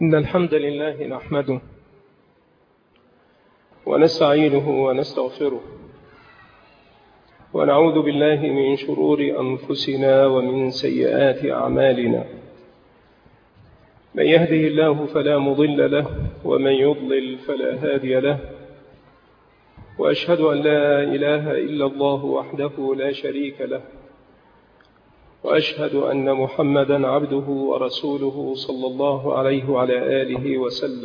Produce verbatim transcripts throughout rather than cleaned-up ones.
إن الحمد لله نحمده ونستعينه ونستغفره ونعوذ بالله من شرور أنفسنا ومن سيئات أعمالنا. من يهده الله فلا مضل له ومن يضلل فلا هادي له، وأشهد أن لا إله إلا الله وحده لا شريك له، وأشهد أن محمدا عبده ورسوله صلى الله عليه وعلى آله وسلم.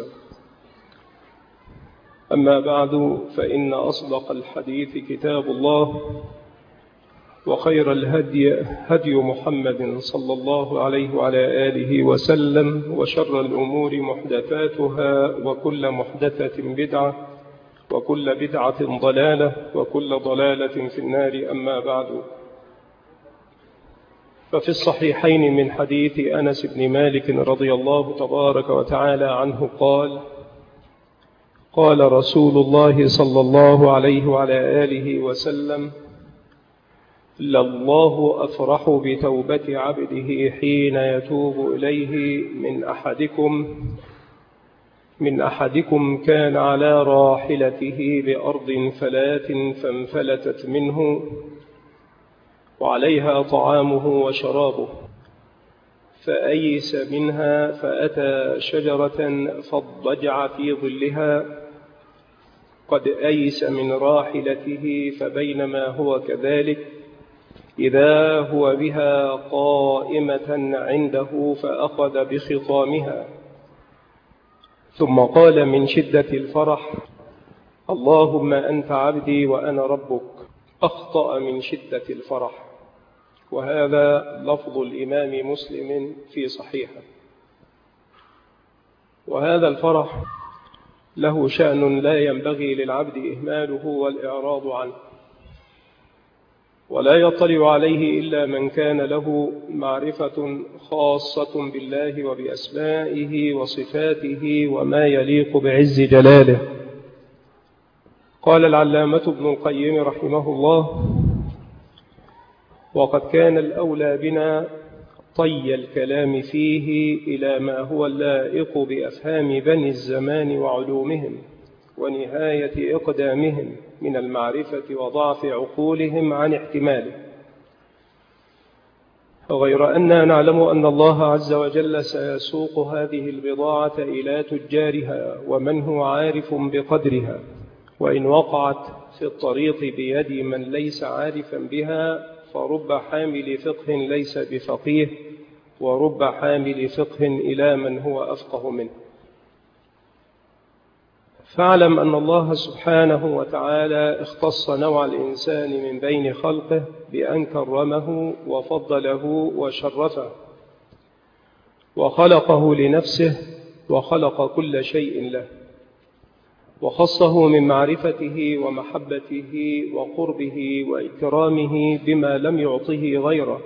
أما بعد، فإن أصدق الحديث كتاب الله، وخير الهدي هدي محمد صلى الله عليه وعلى آله وسلم، وشر الأمور محدثاتها، وكل محدثة بدعة، وكل بدعة ضلالة، وكل ضلالة في النار. أما بعد، ففي الصحيحين من حديث أنس بن مالك رضي الله تبارك وتعالى عنه قال: قال رسول الله صلى الله عليه وعلى آله وسلم: لله أفرح بتوبة عبده حين يتوب إليه من أحدكم من أحدكم كان على راحلته بأرض فلات فانفلتت منه وعليها طعامه وشرابه، فأيس منها فأتى شجرة فاضطجع في ظلها، قد أيس من راحلته، فبينما هو كذلك إذا هو بها قائمة عنده فأخذ بخطامها، ثم قال من شدة الفرح: اللهم أنت عبدي وأنا ربك. أخطأ من شدة الفرح. وهذا لفظ الإمام مسلم في صحيحه. وهذا الفرح له شأن لا ينبغي للعبد إهماله والإعراض عنه، ولا يطلع عليه إلا من كان له معرفة خاصة بالله وبأسمائه وصفاته وما يليق بعز جلاله. قال العلامة ابن القيم رحمه الله: وقد كان الأولى بنا طي الكلام فيه إلى ما هو اللائق بأفهام بني الزمان وعلومهم ونهاية إقدامهم من المعرفة وضعف عقولهم عن احتماله، غير أننا نعلم أن الله عز وجل سيسوق هذه البضاعة إلى تجارها ومن هو عارف بقدرها، وإن وقعت في الطريق بيد من ليس عارفا بها فرب حامل فقه ليس بفقيه، ورب حامل فقه إلى من هو أفقه منه. فاعلم أن الله سبحانه وتعالى اختص نوع الإنسان من بين خلقه بأن كرمه وفضله وشرفه، وخلقه لنفسه، وخلق كل شيء له، وخصه من معرفته ومحبته وقربه وإكرامه بما لم يعطه غيره،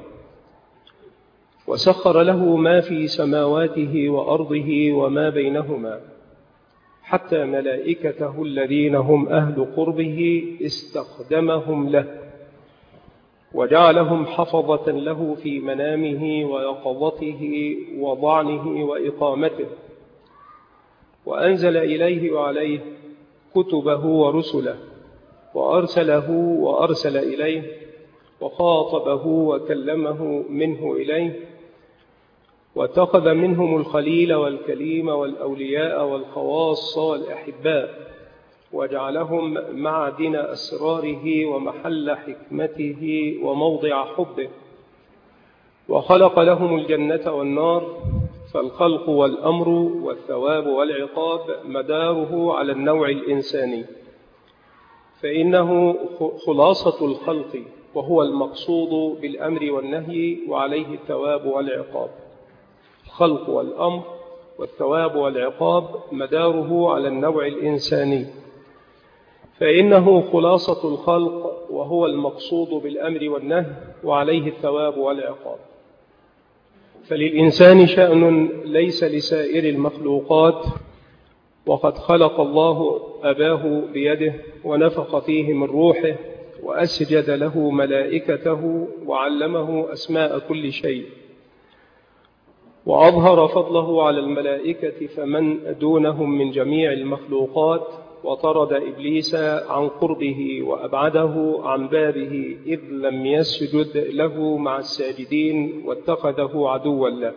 وسخر له ما في سماواته وأرضه وما بينهما، حتى ملائكته الذين هم أهل قربه استخدمهم له، وجعلهم حفظة له في منامه ويقظته وضعنه وإقامته، وأنزل إليه وعليه كتبه ورسله، وأرسله وأرسل إليه، وخاطبه وكلمه منه إليه، واتخذ منهم الخليل والكليم والأولياء والخواص والأحباء، وجعلهم معدن أسراره ومحل حكمته وموضع حبه، وخلق لهم الجنة والنار. فالخلق والأمر والثواب والعقاب مداره على النوع الإنساني، فإنه خلاصة الخلق، وهو المقصود بالأمر والنهي، وعليه الثواب والعقاب. الخلق والأمر والثواب والعقاب مداره على النوع الإنساني، فإنه خلاصة الخلق، وهو المقصود بالأمر والنهي، وعليه الثواب والعقاب. فللإنسان شأن ليس لسائر المخلوقات، وقد خلق الله أباه بيده ونفخ فيه من روحه وأسجد له ملائكته وعلمه أسماء كل شيء، وأظهر فضله على الملائكة فمن دونهم من جميع المخلوقات، وطرد إبليس عن قربه وأبعده عن بابه إذ لم يسجد له مع الساجدين واتخذه عدوا له.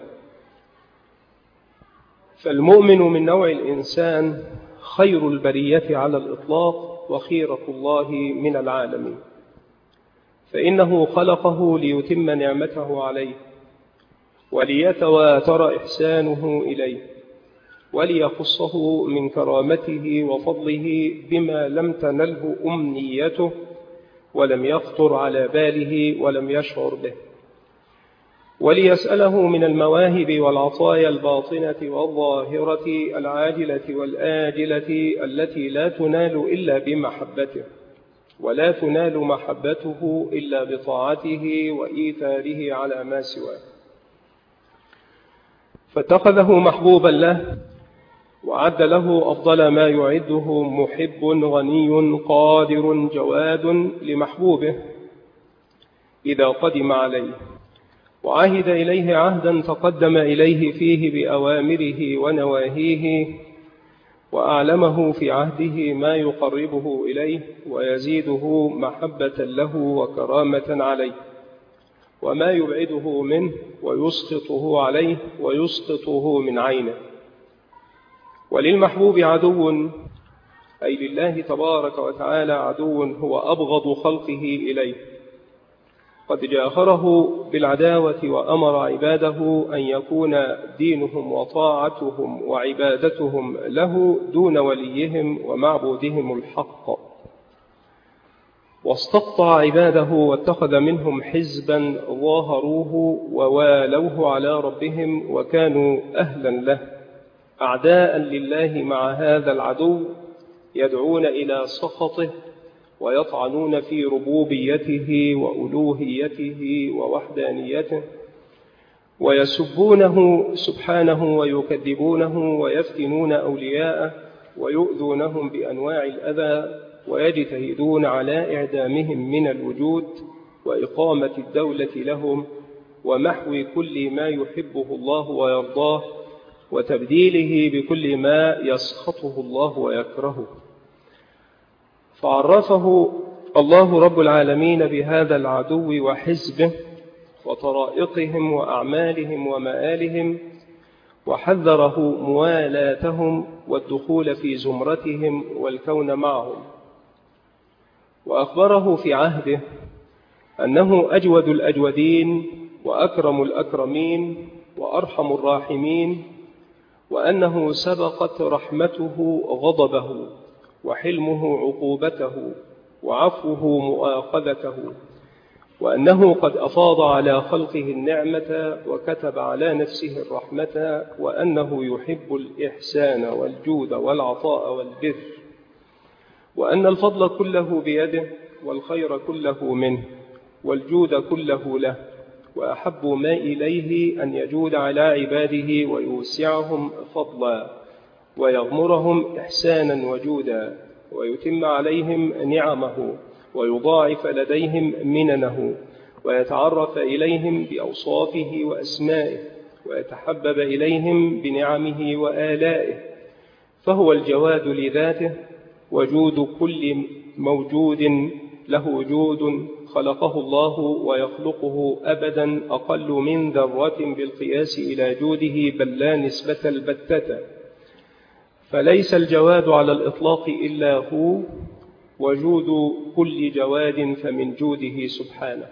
فالمؤمن من نوع الإنسان خير البرية على الإطلاق وخيرة الله من العالمين، فإنه خلقه ليتم نعمته عليه وليتواتر إحسانه إليه وليخصه من كرامته وفضله بما لم تنله أمنيته ولم يخطر على باله ولم يشعر به، وليسأله من المواهب والعطايا الباطنة والظاهرة العاجلة والآجلة التي لا تنال إلا بمحبته، ولا تنال محبته إلا بطاعته وإيثاره على ما سواه. فاتخذه محبوبا له وعد له أفضل ما يعده محب غني قادر جواد لمحبوبه إذا قدم عليه، وعهد إليه عهدا تقدم إليه فيه بأوامره ونواهيه، وأعلمه في عهده ما يقربه إليه ويزيده محبة له وكرامة عليه، وما يبعده منه ويسقطه عليه ويسقطه من عينه. وللمحبوب عدو، أي لله تبارك وتعالى عدو هو أبغض خلقه إليه، قد جاهره بالعداوة وأمر عباده أن يكون دينهم وطاعتهم وعبادتهم له دون وليهم ومعبودهم الحق، واستقطع عباده واتخذ منهم حزبا ظاهروه ووالوه على ربهم وكانوا أهلا له، أعداء لله مع هذا العدو يدعون إلى سخطه ويطعنون في ربوبيته وألوهيته ووحدانيته، ويسبونه سبحانه ويكذبونه ويفتنون أولياءه ويؤذونهم بأنواع الأذى، ويجتهدون على إعدامهم من الوجود وإقامة الدولة لهم ومحو كل ما يحبه الله ويرضاه وتبديله بكل ما يسخطه الله ويكرهه. فعرفه الله رب العالمين بهذا العدو وحزبه وطرائقهم وأعمالهم ومآلهم، وحذره موالاتهم والدخول في زمرتهم والكون معهم، وأخبره في عهده أنه أجود الأجودين وأكرم الأكرمين وأرحم الراحمين، وأنه سبقت رحمته غضبه وحلمه عقوبته وعفوه مؤاخذته، وأنه قد أفاض على خلقه النعمة وكتب على نفسه الرحمة، وأنه يحب الإحسان والجود والعطاء والبر، وأن الفضل كله بيده والخير كله منه والجود كله له، وأحب ما إليه أن يجود على عباده ويوسعهم فضلا ويغمرهم إحسانا وجودا ويتم عليهم نعمه ويضاعف لديهم مننه ويتعرف إليهم بأوصافه وأسمائه ويتحبب إليهم بنعمه وآلائه، فهو الجواد لذاته وجود كل موجود له وجود خلقه الله ويخلقه أبدا أقل من ذرة بالقياس إلى جوده، بل لا نسبة البتة، فليس الجواد على الإطلاق إلا هو، وجود كل جواد فمن جوده سبحانه.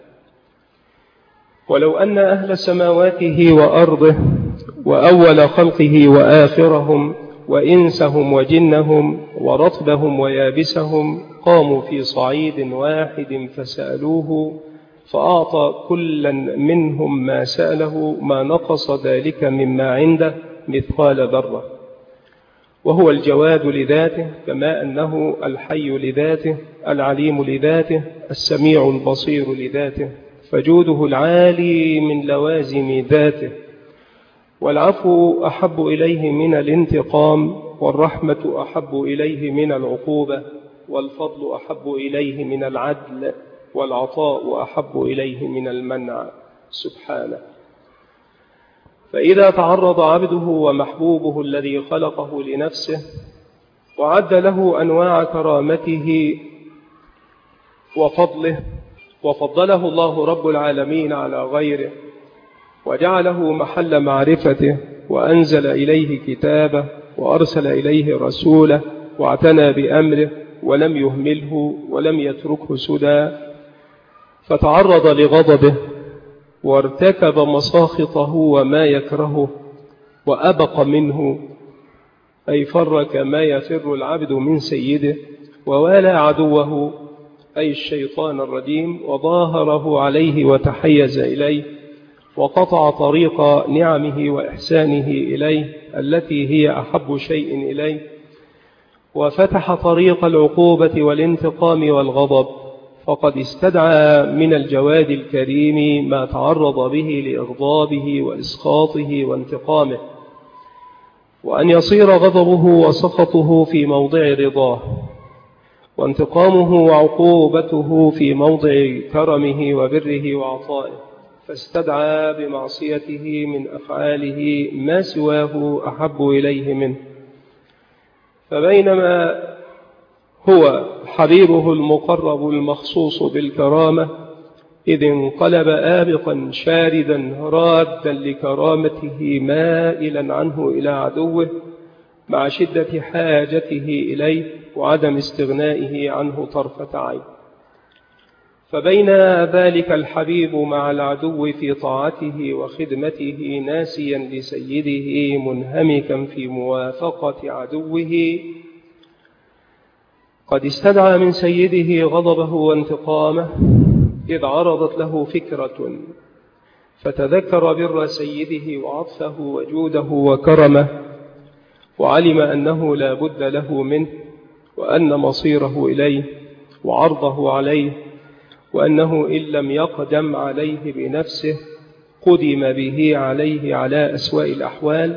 ولو أن أهل سماواته وأرضه وأول خلقه وآخرهم وإنسهم وجنهم ورطبهم ويابسهم قاموا في صعيد واحد فسألوه فأعطى كلا منهم ما سأله ما نقص ذلك مما عنده مثقال ذرة، وهو الجواد لذاته، كما أنه الحي لذاته، العليم لذاته، السميع البصير لذاته، فجوده العالي من لوازم ذاته. والعفو أحب إليه من الانتقام، والرحمة أحب إليه من العقوبة، والفضل أحب إليه من العدل، والعطاء أحب إليه من المنع سبحانه. فإذا تعرض عبده ومحبوبه الذي خلقه لنفسه وعد له أنواع كرامته وفضله، وفضله الله رب العالمين على غيره، وجعله محل معرفته، وأنزل إليه كتابه، وأرسل إليه رسوله، واعتنى بأمره ولم يهمله ولم يتركه سدى، فتعرض لغضبه وارتكب مساخطه وما يكرهه وأبق منه، أي فر كما يفر العبد من سيده، ووالى عدوه أي الشيطان الرجيم، وظاهره عليه وتحيز إليه، وقطع طريق نعمه وإحسانه إليه التي هي أحب شيء إليه، وفتح طريق العقوبة والانتقام والغضب، فقد استدعى من الجواد الكريم ما تعرض به لإغضابه وإسخاطه وانتقامه، وأن يصير غضبه وسخطه في موضع رضاه، وانتقامه وعقوبته في موضع كرمه وبره وعطائه، فاستدعى بمعصيته من أفعاله ما سواه أحب إليه منه. فبينما هو حبيبه المقرب المخصوص بالكرامة إذ انقلب آبقا شاردا رادا لكرامته مائلا عنه إلى عدوه مع شدة حاجته إليه وعدم استغنائه عنه طرفة عين. فبين ذلك الحبيب مع العدو في طاعته وخدمته ناسيا لسيده منهمكا في موافقة عدوه، قد استدعى من سيده غضبه وانتقامه إذ عرضت له فكرة، فتذكر بر سيده وعطفه وجوده وكرمه، وعلم أنه لا بد له منه، وأن مصيره إليه وعرضه عليه، وأنه إن لم يقدم عليه بنفسه قدم به عليه على أسوأ الأحوال،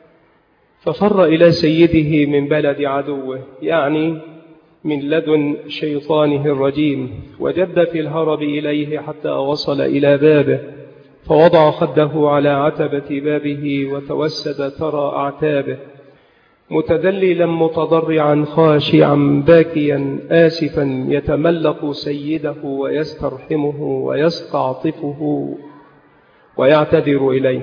ففر إلى سيده من بلد عدوه، يعني من لدن شيطانه الرجيم، وجد في الهرب إليه حتى وصل إلى بابه، فوضع خده على عتبة بابه وتوسد ترى أعتابه، متذللا متضرعا خاشعا باكيا آسفا يتملق سيده ويسترحمه ويستعطفه ويعتذر إليه،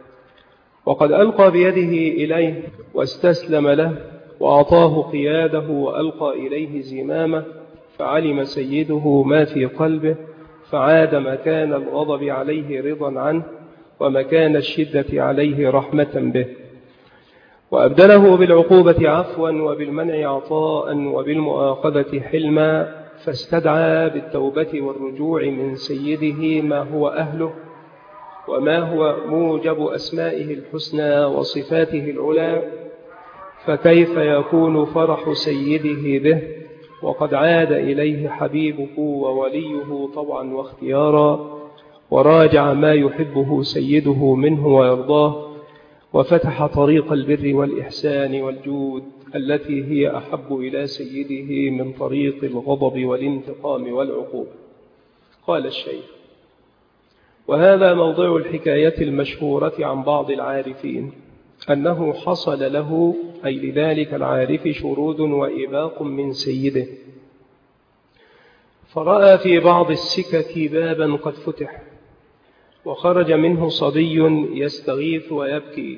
وقد ألقى بيده إليه واستسلم له وأعطاه قياده وألقى إليه زمامه، فعلم سيده ما في قلبه، فعاد مكان الغضب عليه رضا عنه، ومكان الشدة عليه رحمة به، وأبدله بالعقوبة عفوا وبالمنع عطاء وبالمؤاخذة حلما، فاستدعى بالتوبة والرجوع من سيده ما هو أهله، وما هو موجب أسمائه الحسنى وصفاته العلى، فكيف يكون فرح سيده به وقد عاد إليه حبيبه ووليه طبعا واختيارا، وراجع ما يحبه سيده منه ويرضاه، وفتح طريق البر والإحسان والجود التي هي أحب إلى سيده من طريق الغضب والانتقام والعقوبة. قال الشيخ: وهذا موضع الحكاية المشهورة عن بعض العارفين أنه حصل له، أي لذلك العارف، شرود وإباق من سيده، فرأى في بعض السكك بابا قد فتح، وخرج منه صبي يستغيث ويبكي،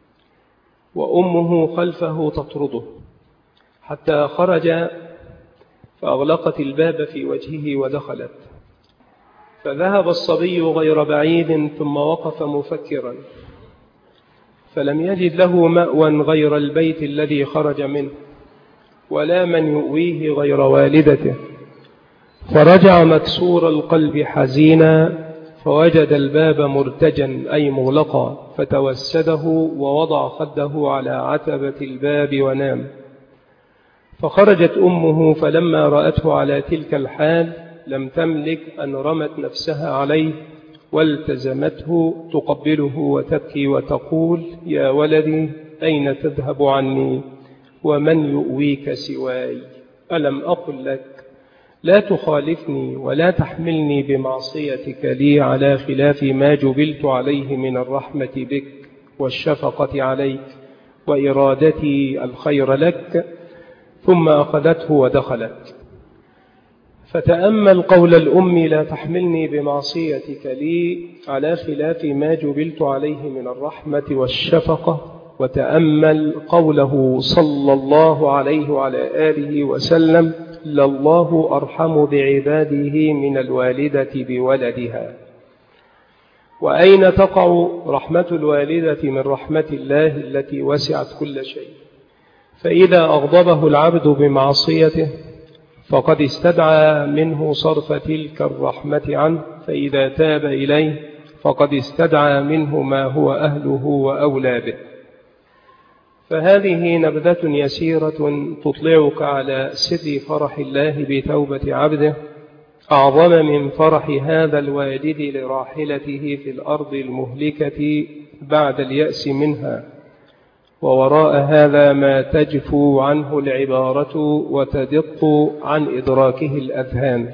وأمه خلفه تطرده، حتى خرج فأغلقت الباب في وجهه ودخلت، فذهب الصبي غير بعيد ثم وقف مفكرا، فلم يجد له مأوى غير البيت الذي خرج منه، ولا من يؤويه غير والدته، فرجع مكسور القلب حزينا، فوجد الباب مرتجا أي مغلقا، فتوسده ووضع خده على عتبة الباب ونام. فخرجت أمه، فلما رأته على تلك الحال لم تملك أن رمت نفسها عليه، والتزمته تقبله وتبكي وتقول: يا ولدي، أين تذهب عني ومن يؤويك سواي؟ ألم أقل لك لا تخالفني ولا تحملني بمعصيتك لي على خلاف ما جبلت عليه من الرحمة بك والشفقة عليك وإرادتي الخير لك، ثم أخذته ودخلت. فتأمل قول الأم: لا تحملني بمعصيتك لي، على خلاف ما جبلت عليه من الرحمة والشفقة. وتأمل قوله صلى الله عليه وعلى آله وسلم: لله أرحم بعباده من الوالدة بولدها. وأين تقع رحمة الوالدة من رحمة الله التي وسعت كل شيء؟ فإذا أغضبه العبد بمعصيته فقد استدعى منه صرف تلك الرحمة عنه، فإذا تاب إليه فقد استدعى منه ما هو أهله وأولى به. فهذه نبذة يسيرة تطلعك على سر فرح الله بتوبة عبده، أعظم من فرح هذا الوالد لراحلته في الأرض المهلكة بعد اليأس منها. ووراء هذا ما تجفو عنه العبارة وتدق عن إدراكه الأذهان.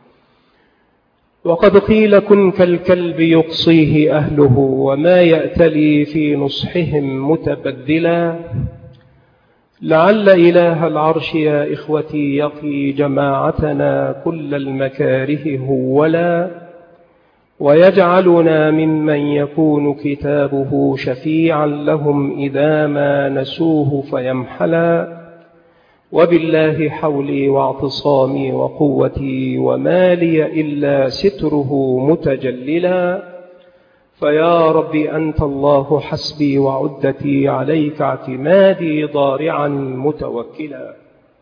وقد قيل: كن كالكلب يقصيه أهله، وما يأتلي في نصحهم متبدلا. لعل إله العرش يا إخوتي يقي جماعتنا كل المكاره هولا، ويجعلنا ممن يكون كتابه شفيعا لهم إذا ما نسوه فيمحلا. وبالله حولي واعتصامي وقوتي، وما لي إلا ستره متجللا. فيا رب أنت الله حسبي وعدتي، عليك اعتمادي ضارعا متوكلا.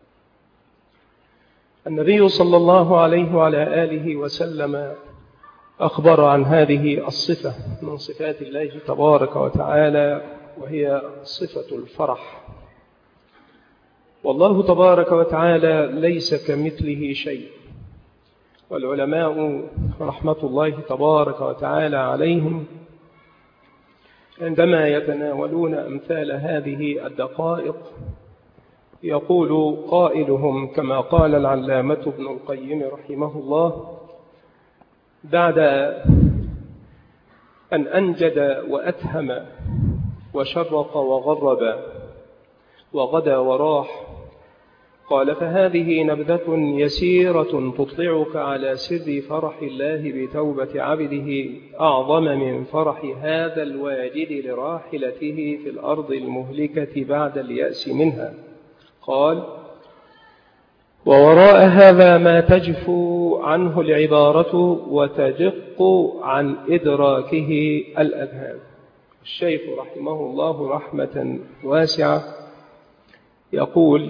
النبي صلى الله عليه وعلى آله وسلم أخبر عن هذه الصفة من صفات الله تبارك وتعالى، وهي صفة الفرح. والله تبارك وتعالى ليس كمثله شيء. والعلماء رحمة الله تبارك وتعالى عليهم عندما يتناولون أمثال هذه الدقائق يقول قائلهم كما قال العلامة ابن القيم رحمه الله: بعد أن أنجد وأتهم وشرق وغرب وغدا وراح، قال: فهذه نبذة يسيرة تطلعك على سر فرح الله بتوبة عبده، أعظم من فرح هذا الواجد لراحلته في الأرض المهلكة بعد اليأس منها. قال: ووراء هذا ما تجفو عنه العبارة وتدق عن إدراكه الأذهان. الشيخ رحمه الله رحمة واسعة يقول: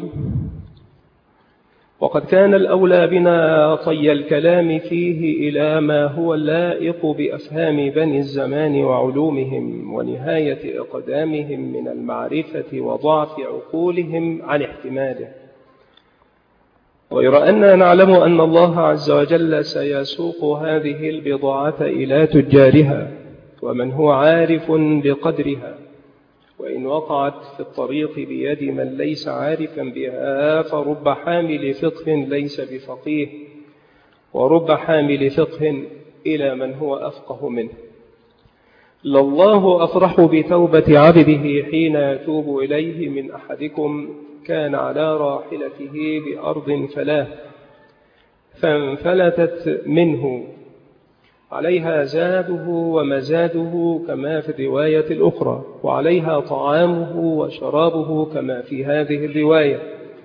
وقد كان الأولى بنا طي الكلام فيه إلى ما هو اللائق بأفهام بني الزمان وعلومهم ونهاية إقدامهم من المعرفة وضعف عقولهم عن احتماله، غير أننا نعلم أن الله عز وجل سيسوق هذه البضاعة إلى تجارها ومن هو عارف بقدرها، وإن وقعت في الطريق بيد من ليس عارفا بها فرب حامل فقه ليس بفقيه، ورب حامل فقه إلى من هو أفقه منه. لله أفرح بتوبة عبده حين يتوب إليه من أحدكم كان على راحلته بأرض فلاه فانفلتت منه، عليها زاده ومزاده كما في الرواية الأخرى، وعليها طعامه وشرابه كما في هذه الرواية،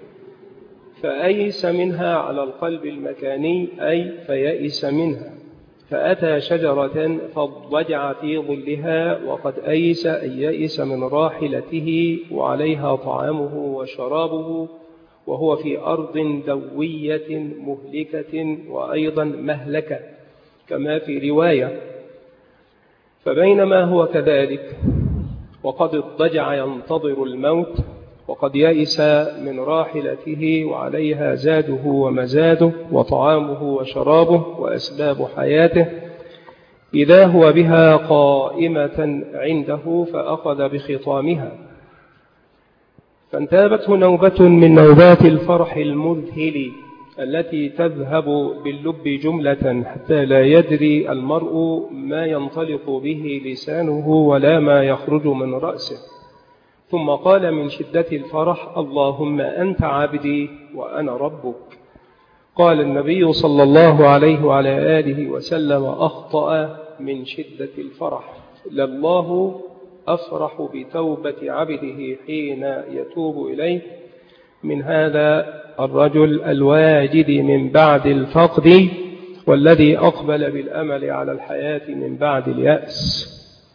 فأيس منها على القلب المكاني، أي فيأس منها، فأتى شجرة فاضطجع في ظلها وقد أيس أن يئس من راحلته وعليها طعامه وشرابه، وهو في أرض دوية مهلكة وأيضا مهلكة كما في رواية. فبينما هو كذلك وقد اضطجع ينتظر الموت وقد يئس من راحلته وعليها زاده ومزاده وطعامه وشرابه وأسباب حياته، إذا هو بها قائمة عنده فأخذ بخطامها، فانتابته نوبة من نوبات الفرح المذهل التي تذهب باللب جملة حتى لا يدري المرء ما ينطلق به لسانه ولا ما يخرج من رأسه. ثم قال من شدة الفرح: اللهم أنت عبدي وأنا ربك. قال النبي صلى الله عليه وعلى آله وسلم: أخطأ من شدة الفرح، لله أفرح بتوبة عبده حين يتوب إليه من هذا الرجل الواجد من بعد الفقد، والذي أقبل بالأمل على الحياة من بعد اليأس.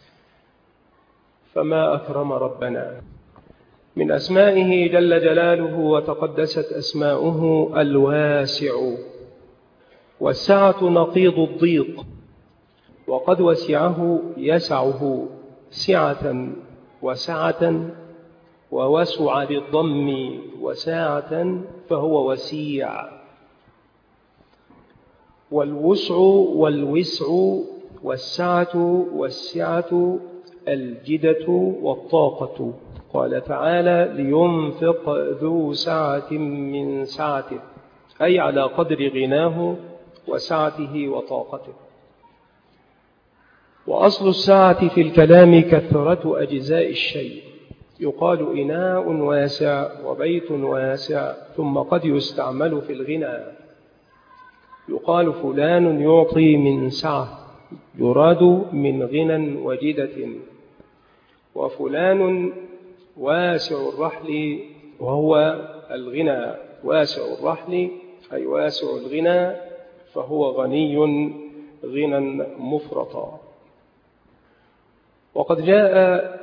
فما أكرم ربنا. من أسمائه جل جلاله وتقدست أسماؤه الواسع، والسعة نقيض الضيق، وقد وسعه يسعه سعة وسعة، ووسع بالضم وساعة فهو وسيع. والوسع والوسع والسعة والسعة الجدة والطاقة. قال تعالى: لينفق ذو سعة من سعته، أي على قدر غناه وسعته وطاقته. وأصل السعة في الكلام كثرة أجزاء الشيء، يقال إناء واسع وبيت واسع، ثم قد يستعمل في الغنى، يقال فلان يعطي من سعة، يراد من غنى وجدة. وفلان واسع الرحل، وهو الغنى، واسع الرحل أي واسع الغنى، فهو غني غنى مفرطا. وقد جاء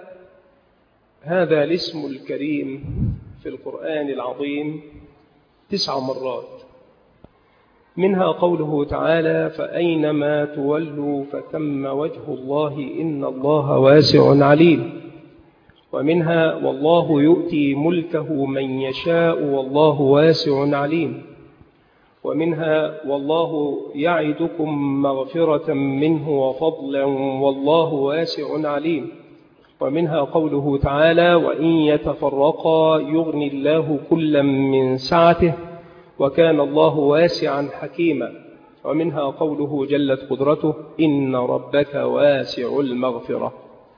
هذا الاسم الكريم في القرآن العظيم تسع مرات، منها قوله تعالى: فأينما تولوا فثم وجه الله إن الله واسع عليم. ومنها: والله يؤتي ملكه من يشاء والله واسع عليم. ومنها: والله يعدكم مغفرة منه وفضلا والله واسع عليم. ومنها قوله تعالى: وإن يتفرقا يغني الله كلا من سعته وكان الله واسعا حكيما. ومنها قوله جلت قدرته: إن ربك واسع المغفرة.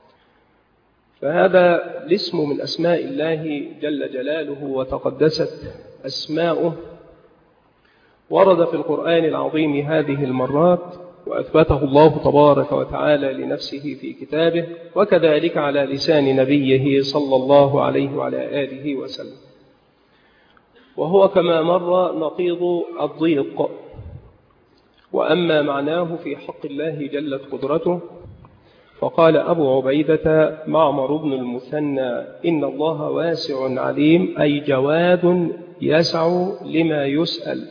فهذا الاسم من أسماء الله جل جلاله وتقدست أسماؤه، ورد في القرآن العظيم هذه المرات، وأثبته الله تبارك وتعالى لنفسه في كتابه، وكذلك على لسان نبيه صلى الله عليه وعلى آله وسلم. وهو كما مر نقيض الضيق. وأما معناه في حق الله جلت قدرته، فقال أبو عبيدة معمر بن المثنى: إن الله واسع عليم، أي جواد يسع لما يسأل.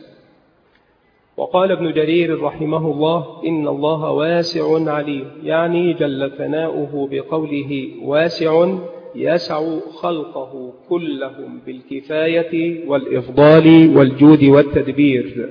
وقال ابن جرير رحمه الله: إن الله واسع عليم، يعني جل ثناؤه بقوله واسع يسع خلقه كلهم بالكفاية والإفضال والجود والتدبير.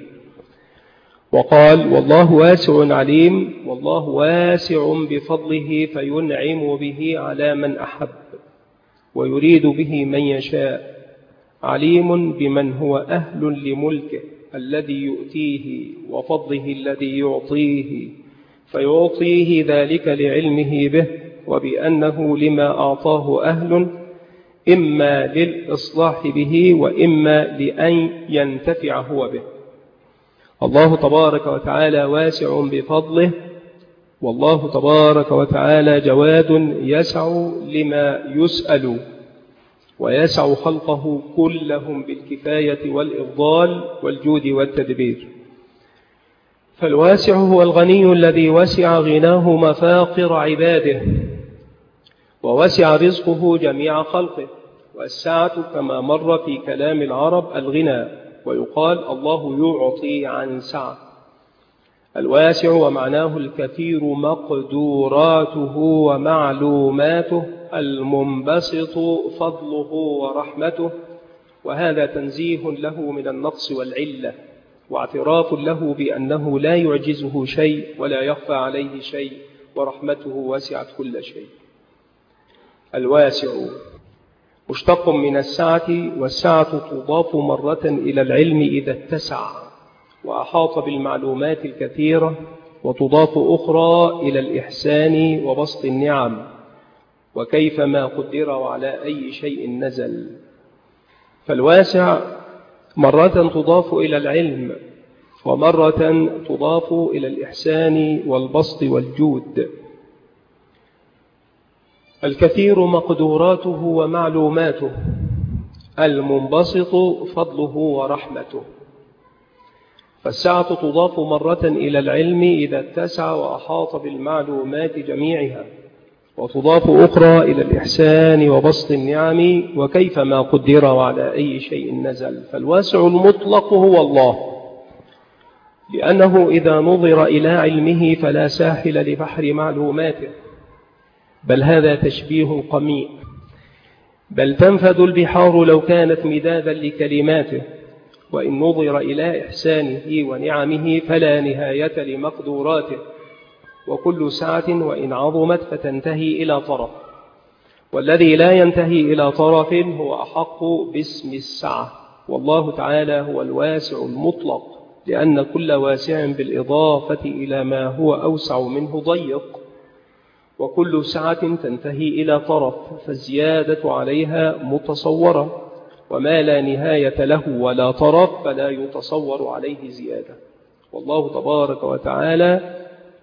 وقال: والله واسع عليم، والله واسع بفضله فينعم به على من أحب ويريد به من يشاء، عليم بمن هو أهل لملكه الذي يؤتيه وفضله الذي يعطيه، فيعطيه ذلك لعلمه به وبأنه لما أعطاه أهل، إما للإصلاح به وإما لأن ينتفع هو به. الله تبارك وتعالى واسع بفضله، والله تبارك وتعالى جواد يسع لما يسأل، ويسع خلقه كلهم بالكفاية والإفضال والجود والتدبير. فالواسع هو الغني الذي وسع غناه مفاقر عباده، ووسع رزقه جميع خلقه. والسعة كما مر في كلام العرب الغنى، ويقال الله يعطي عن سعة. الواسع ومعناه الكثير مقدوراته ومعلوماته، المنبسط فضله ورحمته. وهذا تنزيه له من النقص والعلة، واعتراف له بأنه لا يعجزه شيء ولا يخفى عليه شيء، ورحمته وسعت كل شيء. الواسع مشتق من السعة، والسعة تضاف مرة إلى العلم إذا اتسع، وأحاط بالمعلومات الكثيرة، وتضاف أخرى إلى الإحسان وبسط النعم، وكيفما قدر وعلى أي شيء نزل. فالواسع مرة تضاف إلى العلم، ومرة تضاف إلى الإحسان والبسط والجود. الكثير مقدوراته ومعلوماته، المنبسط فضله ورحمته. فالسعة تضاف مرة إلى العلم إذا اتسع وأحاط بالمعلومات جميعها، وتضاف أخرى إلى الإحسان وبسط النعم، وكيفما قدر وعلى أي شيء نزل. فالواسع المطلق هو الله، لأنه إذا نظر إلى علمه فلا ساحل لبحر معلوماته، بل هذا تشبيه قميء، بل تنفد البحار لو كانت مدادا لكلماته. وإن نظر إلى إحسانه ونعمه فلا نهاية لمقدوراته، وكل سعة وإن عظمت فتنتهي إلى طرف، والذي لا ينتهي إلى طرف هو أحق باسم السعة. والله تعالى هو الواسع المطلق، لأن كل واسع بالإضافة إلى ما هو أوسع منه ضيق، وكل سعة تنتهي إلى طرف، فالزيادة عليها متصورة، وما لا نهاية له ولا طرف فلا يتصور عليه زيادة. والله تبارك وتعالى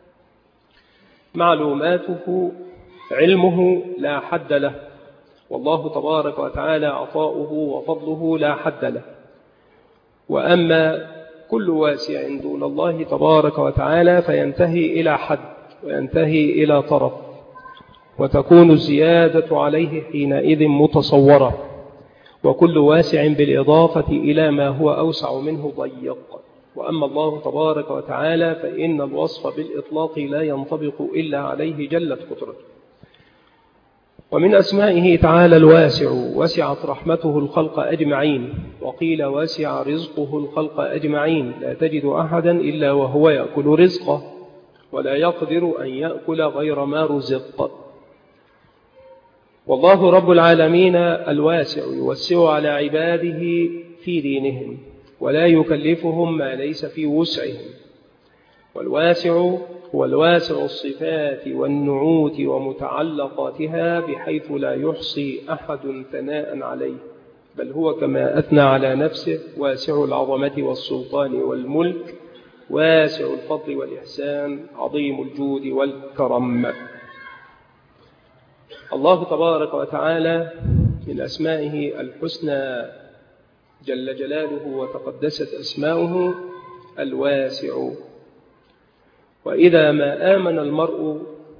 معلوماته علمه لا حد له، والله تبارك وتعالى عطاؤه وفضله لا حد له. وأما كل واسع دون الله تبارك وتعالى فينتهي إلى حد وينتهي إلى طرف، وتكون الزيادة عليه حينئذ متصورة، وكل واسع بالإضافة إلى ما هو أوسع منه ضيق. وأما الله تبارك وتعالى فإن الوصف بالإطلاق لا ينطبق إلا عليه جلت قدرته. ومن أسمائه تعالى الواسع، وسعت رحمته الخلق أجمعين، وقيل واسع رزقه الخلق أجمعين، لا تجد أحدا إلا وهو يأكل رزقه، ولا يقدر أن يأكل غير ما رزق. والله رب العالمين الواسع يوسع على عباده في دينهم، ولا يكلفهم ما ليس في وسعهم. والواسع هو الواسع الصفات والنعوت ومتعلقاتها، بحيث لا يحصي أحد ثناء عليه، بل هو كما أثنى على نفسه واسع العظمة والسلطان والملك، واسع الفضل والإحسان، عظيم الجود والكرم. الله تبارك وتعالى من أسمائه الحسنى جل جلاله وتقدست أسماؤه الواسع. وإذا ما آمن المرء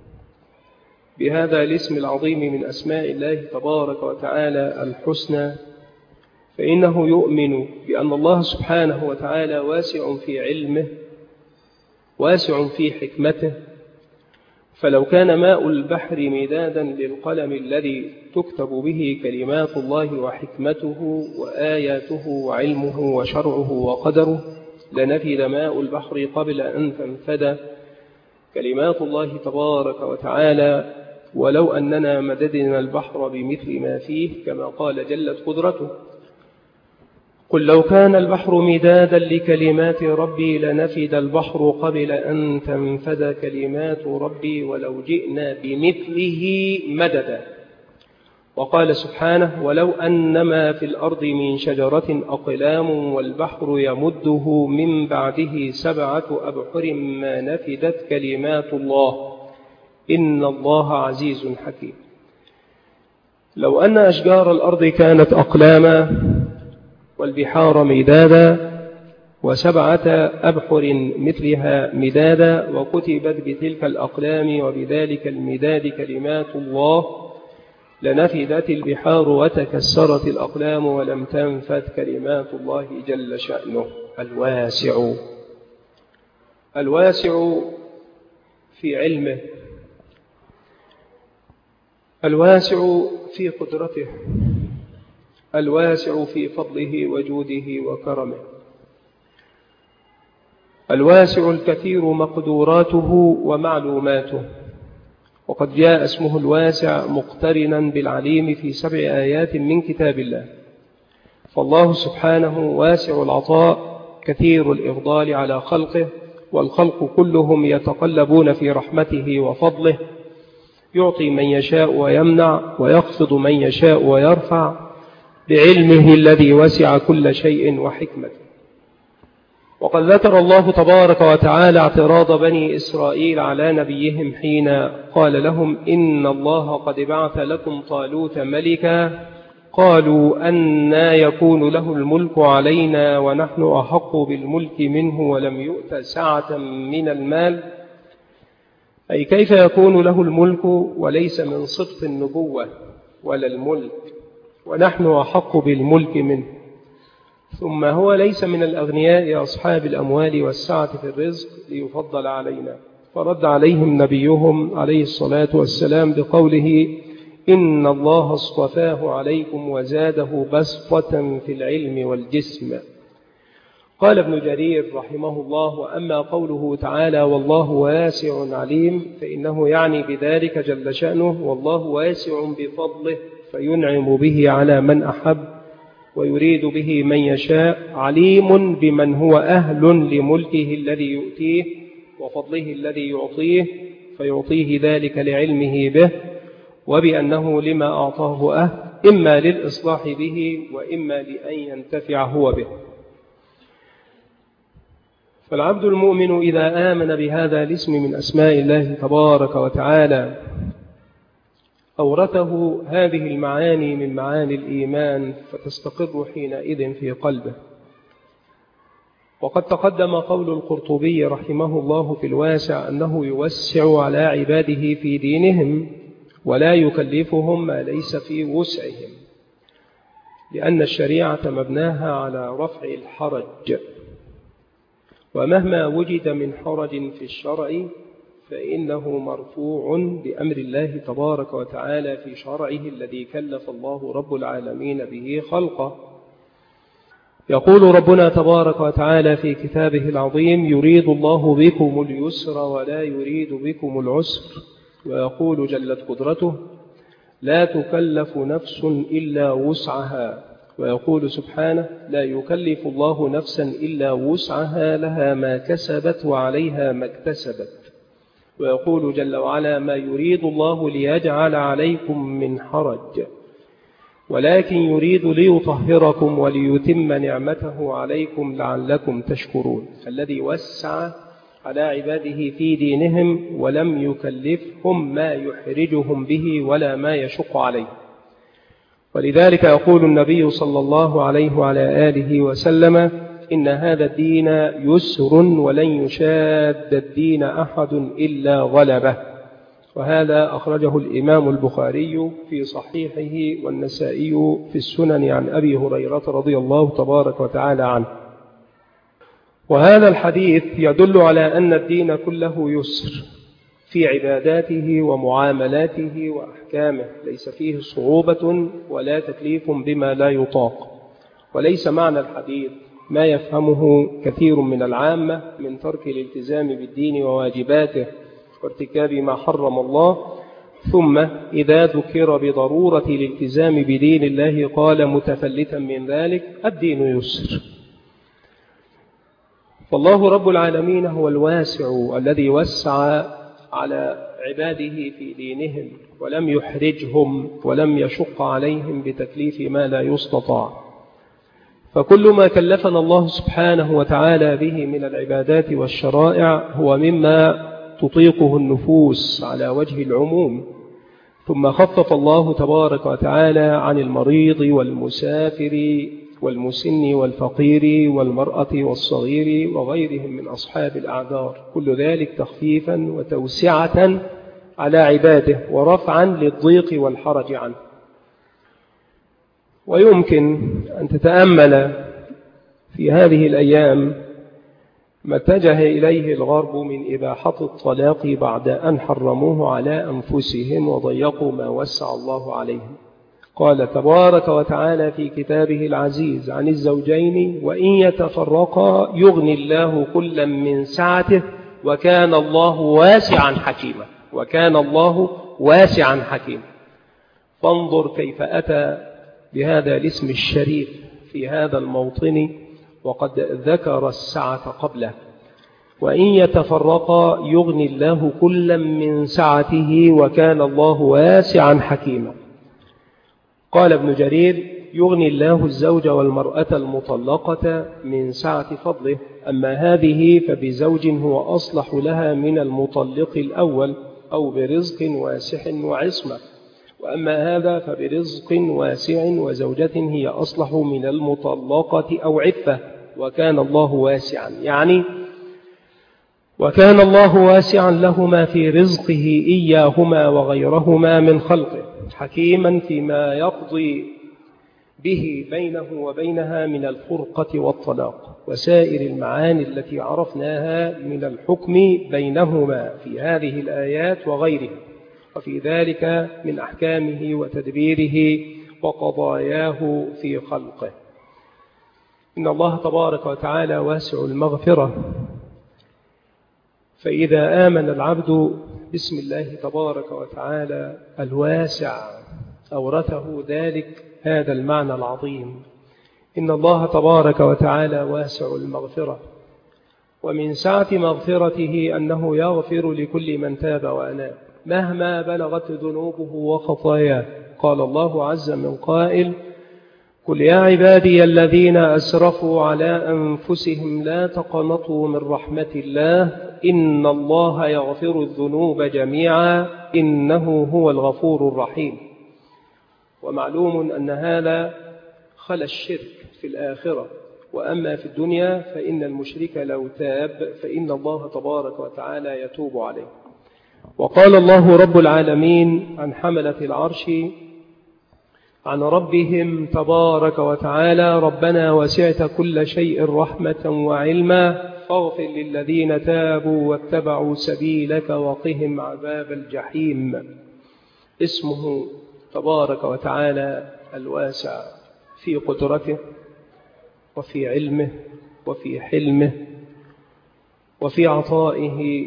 بهذا الاسم العظيم من أسماء الله تبارك وتعالى الحسنى، فإنه يؤمن بأن الله سبحانه وتعالى واسع في علمه، واسع في حكمته. فلو كان ماء البحر مدادا للقلم الذي تكتب به كلمات الله وحكمته وآياته وعلمه وشرعه وقدره، لنفد ماء البحر قبل أن تنفد كلمات الله تبارك وتعالى، ولو أننا مددنا البحر بمثل ما فيه، كما قال جلت قدرته: قل لو كان البحر مدادا لكلمات ربي لنفد البحر قبل أن تنفد كلمات ربي ولو جئنا بمثله مددا. وقال سبحانه: ولو أنما في الأرض من شجرة أقلام والبحر يمده من بعده سبعة أبحر ما نفدت كلمات الله إن الله عزيز حكيم. لو أن أشجار الأرض كانت أقلاما والبحار مدادا وسبعة أبحر مثلها مدادا، وكتبت بتلك الأقلام وبذلك المداد كلمات الله، لنفدت البحار وتكسرت الأقلام ولم تنفد كلمات الله جل شأنه. الواسع الواسع في علمه، الواسع في قدرته، الواسع في فضله وجوده وكرمه، الواسع الكثير مقدوراته ومعلوماته. وقد جاء اسمه الواسع مقترنا بالعليم في سبع آيات من كتاب الله. فالله سبحانه واسع العطاء كثير الإفضال على خلقه، والخلق كلهم يتقلبون في رحمته وفضله، يعطي من يشاء ويمنع، ويخفض من يشاء ويرفع، بعلمه الذي وسع كل شيء وحكمته. وقد ذكر الله تبارك وتعالى اعتراض بني إسرائيل على نبيهم حين قال لهم إن الله قد بعث لكم طالوت ملكا، قالوا أنى يكون له الملك علينا ونحن أحق بالملك منه ولم يؤت سعة من المال. أي كيف يكون له الملك وليس من صفة النبوة ولا الملك، ونحن أحق بالملك منه؟ ثم هو ليس من الأغنياء أصحاب الأموال والسعة في الرزق ليفضل علينا. فرد عليهم نبيهم عليه الصلاة والسلام بقوله إن الله اصطفاه عليكم وزاده بسطة في العلم والجسم. قال ابن جرير رحمه الله: وأما قوله تعالى والله واسع عليم فإنه يعني بذلك جل شأنه والله واسع بفضله فينعم به على من أحب ويريد به من يشاء، عليم بمن هو أهل لملكه الذي يؤتيه وفضله الذي يعطيه، فيعطيه ذلك لعلمه به وبأنه لما أعطاه أهل، إما للإصلاح به وإما لأن ينتفع هو به. فالعبد المؤمن إذا آمن بهذا الاسم من أسماء الله تبارك وتعالى أورثه هذه المعاني من معاني الإيمان فتستقر حينئذ في قلبه. وقد تقدم قول القرطبي رحمه الله في الواسع أنه يوسع على عباده في دينهم ولا يكلفهم ما ليس في وسعهم، لأن الشريعة مبناها على رفع الحرج، ومهما وجد من حرج في الشرع فإنه مرفوع بأمر الله تبارك وتعالى في شرعه الذي كلف الله رب العالمين به خلقه. يقول ربنا تبارك وتعالى في كتابه العظيم يريد الله بكم اليسر ولا يريد بكم العسر، ويقول جلت قدرته لا تكلف نفس إلا وسعها، ويقول سبحانه لا يكلف الله نفسا إلا وسعها لها ما كسبت وعليها ما اكتسبت، ويقول جل وعلا ما يريد الله ليجعل عليكم من حرج ولكن يريد ليطهركم وليتم نعمته عليكم لعلكم تشكرون. الذي وسع على عباده في دينهم ولم يكلفهم ما يحرجهم به ولا ما يشق عليه. ولذلك يقول النبي صلى الله عليه وعلى آله وسلم إن هذا الدين يسر ولن يشاد الدين أحد إلا غلبه. وهذا أخرجه الإمام البخاري في صحيحه والنسائي في السنن عن أبي هريرة رضي الله تبارك وتعالى عنه. وهذا الحديث يدل على أن الدين كله يسر في عباداته ومعاملاته وأحكامه، ليس فيه صعوبة ولا تكليف بما لا يطاق. وليس معنى الحديث ما يفهمه كثير من العامة من ترك الالتزام بالدين وواجباته وارتكاب ما حرم الله، ثم إذا ذكر بضرورة الالتزام بدين الله قال متفلتا من ذلك الدين يسر. فالله رب العالمين هو الواسع الذي وسع على عباده في دينهم ولم يحرجهم ولم يشق عليهم بتكليف ما لا يستطاع. فكل ما كلفنا الله سبحانه وتعالى به من العبادات والشرائع هو مما تطيقه النفوس على وجه العموم، ثم خفف الله تبارك وتعالى عن المريض والمسافر والمسن والفقير والمرأة والصغير وغيرهم من أصحاب الأعذار، كل ذلك تخفيفا وتوسعة على عباده ورفعا للضيق والحرج عنه. ويمكن أن تتأمل في هذه الأيام ما اتجه إليه الغرب من إباحة الطلاق بعد أن حرموه على أنفسهم وضيقوا ما وسع الله عليهم. قال تبارك وتعالى في كتابه العزيز عن الزوجين وإن يتفرقا يغني الله كلا من سعته وكان الله واسعا حكيما. وكان الله واسعا حكيما. فانظر كيف أتى بهذا الاسم الشريف في هذا الموطن وقد ذكر السعة قبله. وإن يتفرقا يغني الله كلا من سعته وكان الله واسعا حكيما. قال ابن جرير: يغني الله الزوج والمرأة المطلقة من سعة فضله، أما هذه فبزوج هو أصلح لها من المطلق الأول، أو برزق واسع وعصمة، وأما هذا فبرزق واسع وزوجة هي أصلح من المطلقة أو عفة، وكان الله واسعا، يعني وكان الله واسعا لهما في رزقه إياهما وغيرهما من خلقه، حكيما فيما يقضي به بينه وبينها من الفرقة والطلاق وسائر المعاني التي عرفناها من الحكم بينهما في هذه الآيات وغيرها، وفي ذلك من أحكامه وتدبيره وقضاياه في خلقه. إن الله تبارك وتعالى واسع المغفرة، فإذا آمن العبد باسم الله تبارك وتعالى الواسع أورثه ذلك هذا المعنى العظيم. إن الله تبارك وتعالى واسع المغفرة، ومن سعة مغفرته أنه يغفر لكل من تاب وأناب مهما بلغت ذنوبه وخطاياه. قال الله عز من قائل: قل يا عبادي الذين أسرفوا على أنفسهم لا تقنطوا من رحمة الله إن الله يغفر الذنوب جميعا إنه هو الغفور الرحيم. ومعلوم أن هذا خلا الشرك في الآخرة، وأما في الدنيا فإن المشرك لو تاب فإن الله تبارك وتعالى يتوب عليه. وقال الله رب العالمين عن حملة العرش عن ربهم تبارك وتعالى: ربنا وسعت كل شيء رحمة وعلما فاغفر للذين تابوا واتبعوا سبيلك وقهم عذاب الجحيم. اسمه تبارك وتعالى الواسع في قدرته وفي علمه وفي حلمه وفي عطائه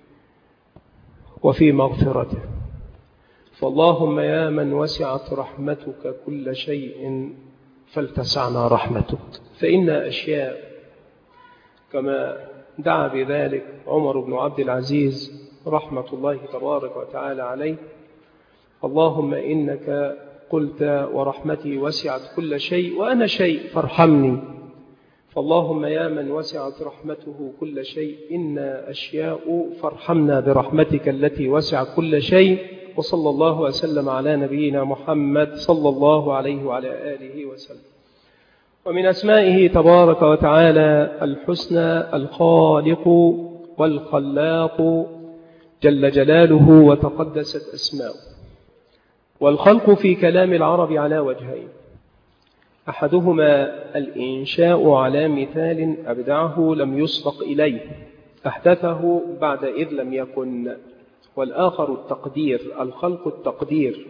وفي مغفرته. فاللهم يا من وسعت رحمتك كل شيء فلتسعنا رحمتك، فإن أشياء كما دعا بذلك عمر بن عبد العزيز رحمة الله تبارك وتعالى عليه: اللهم إنك قلت ورحمتي وسعت كل شيء وأنا شيء فارحمني. فاللهم يا من وسعت رحمته كل شيء إنا أشياء فارحمنا برحمتك التي وسعت كل شيء. وصلى الله وسلم على نبينا محمد صلى الله عليه وعلى آله وسلم. ومن أسمائه تبارك وتعالى الحسنى الخالق والخلاق جل جلاله وتقدست أسماؤه. والخلق في كلام العرب على وجهين: أحدهما الإنشاء على مثال أبدعه لم يسبق إليه أحدثه بعد إذ لم يكن، والآخر التقدير الخلق التقدير.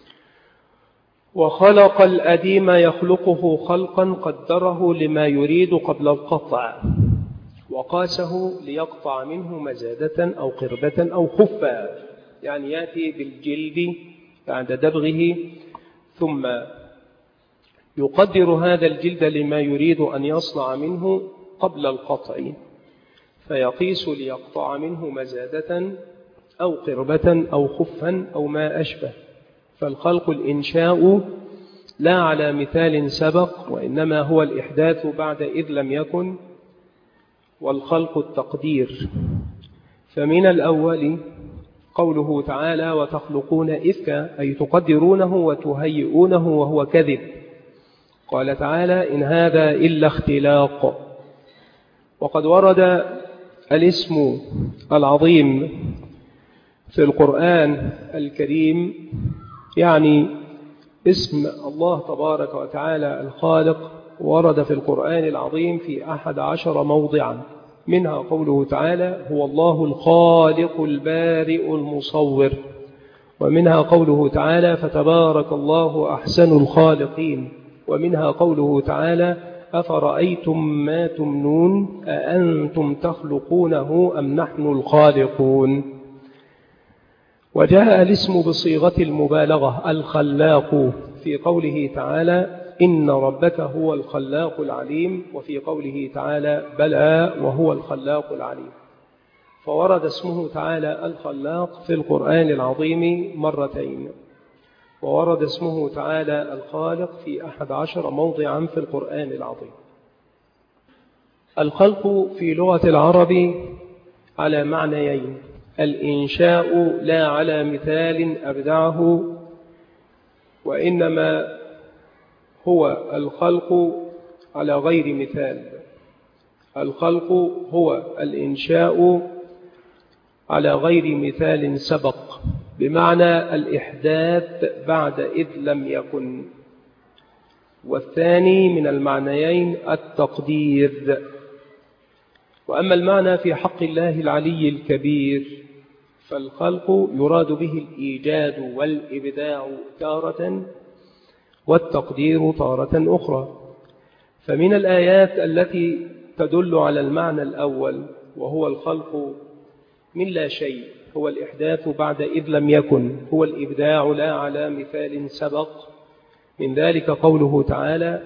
وخلق الأديم يخلقه خلقا قدره لما يريد قبل القطع، وقاسه ليقطع منه مزادة أو قربة أو خفا، يعني يأتي بالجلد بعد دبغه ثم يقدر هذا الجلد لما يريد أن يصنع منه قبل القطع، فيقيس ليقطع منه مزادة أو قربة أو خفا أو ما أشبه. فالخلق الإنشاء لا على مثال سبق، وإنما هو الإحداث بعد إذ لم يكن. والخلق التقدير، فمن الأول قوله تعالى: وتخلقون إفكا، أي تقدرونه وتهيئونه وهو كذب. قال تعالى: إن هذا إلا اختلاق. وقد ورد الاسم العظيم في القرآن الكريم، يعني اسم الله تبارك وتعالى الخالق، ورد في القرآن العظيم في أحد عشر موضعا، منها قوله تعالى: هو الله الخالق البارئ المصور، ومنها قوله تعالى: فتبارك الله أحسن الخالقين، ومنها قوله تعالى: أفرأيتم ما تمنون أأنتم تخلقونه أم نحن الخالقون. وجاء الاسم بصيغة المبالغة الخلاق في قوله تعالى: إن ربك هو الخلاق العليم، وفي قوله تعالى بلى وهو الخلاق العليم. فورد اسمه تعالى الخلاق في القرآن العظيم مرتين، وورد اسمه تعالى الخالق في أحد عشر موضعا في القرآن العظيم. الخلق في لغة العرب على معنيين: الإنشاء لا على مثال أبدعه، وإنما هو الخلق على غير مثال. الخلق هو الإنشاء على غير مثال سبق، بمعنى الإحداث بعد إذ لم يكن. والثاني من المعنيين التقدير. وأما المعنى في حق الله العلي الكبير فالخلق يراد به الإيجاد والإبداع تارة، والتقدير تارة أخرى. فمن الآيات التي تدل على المعنى الأول وهو الخلق من لا شيء هو الإحداث بعد إذ لم يكن، هو الإبداع لا على مثال سبق. من ذلك قوله تعالى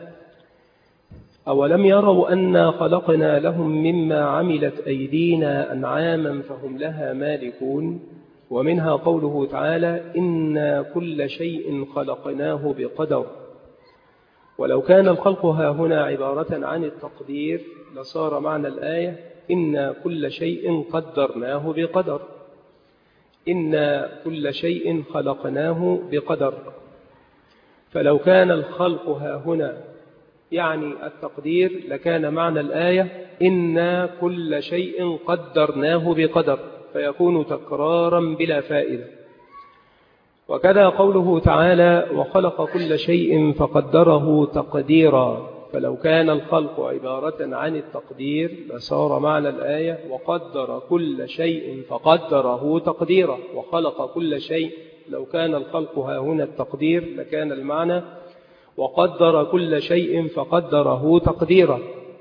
أولم يروا أنا خلقنا لهم مما عملت أيدينا أنعاما فهم لها مالكون. ومنها قوله تعالى إنا كل شيء خلقناه بقدر. ولو كان الخلق ها هنا عبارة عن التقدير لصار معنى الآية إنا كل شيء قدرناه بقدر، إنا كل شيء خلقناه بقدر. فلو كان الخلق ها هنا يعني التقدير لكان معنى الآية إنا كل شيء قدرناه بقدر، فيكون تكرارا بلا فائدة. وكذا قوله تعالى وخلق كل شيء فقدره تقديرا. فلو كان الخلق عبارة عن التقدير لصار معنى الآية وقدر كل شيء فقدره تقديرا، وخلق كل شيء. لو كان الخلق ها هنا التقدير لكان المعنى وقدر كل شيء فقدره تقديرا.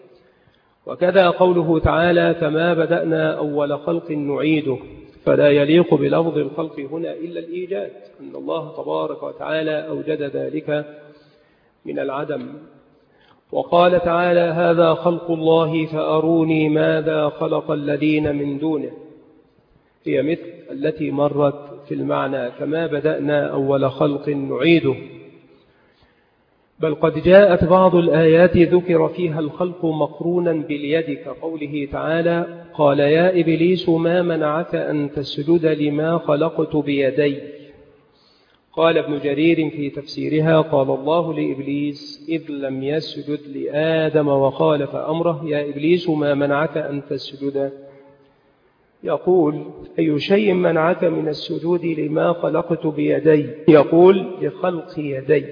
وكذا قوله تعالى كما بدأنا أول خلق نعيده. فلا يليق بلفظ الخلق هنا إلا الإيجاد، أن الله تبارك وتعالى أوجد ذلك من العدم. وقال تعالى هذا خلق الله فأروني ماذا خلق الذين من دونه. هي مثل التي مرت في المعنى كما بدأنا أول خلق نعيده. بل قد جاءت بعض الآيات ذكر فيها الخلق مقرونا باليد كقوله تعالى قال يا إبليس ما منعك أن تسجد لما خلقت بيدي. قال ابن جرير في تفسيرها قال الله لإبليس إذ لم يسجد لآدم وخالف أمره يا إبليس ما منعك أن تسجد. يقول أي شيء منعك من السجود لما خلقت بيدي؟ يقول لخلق يدي.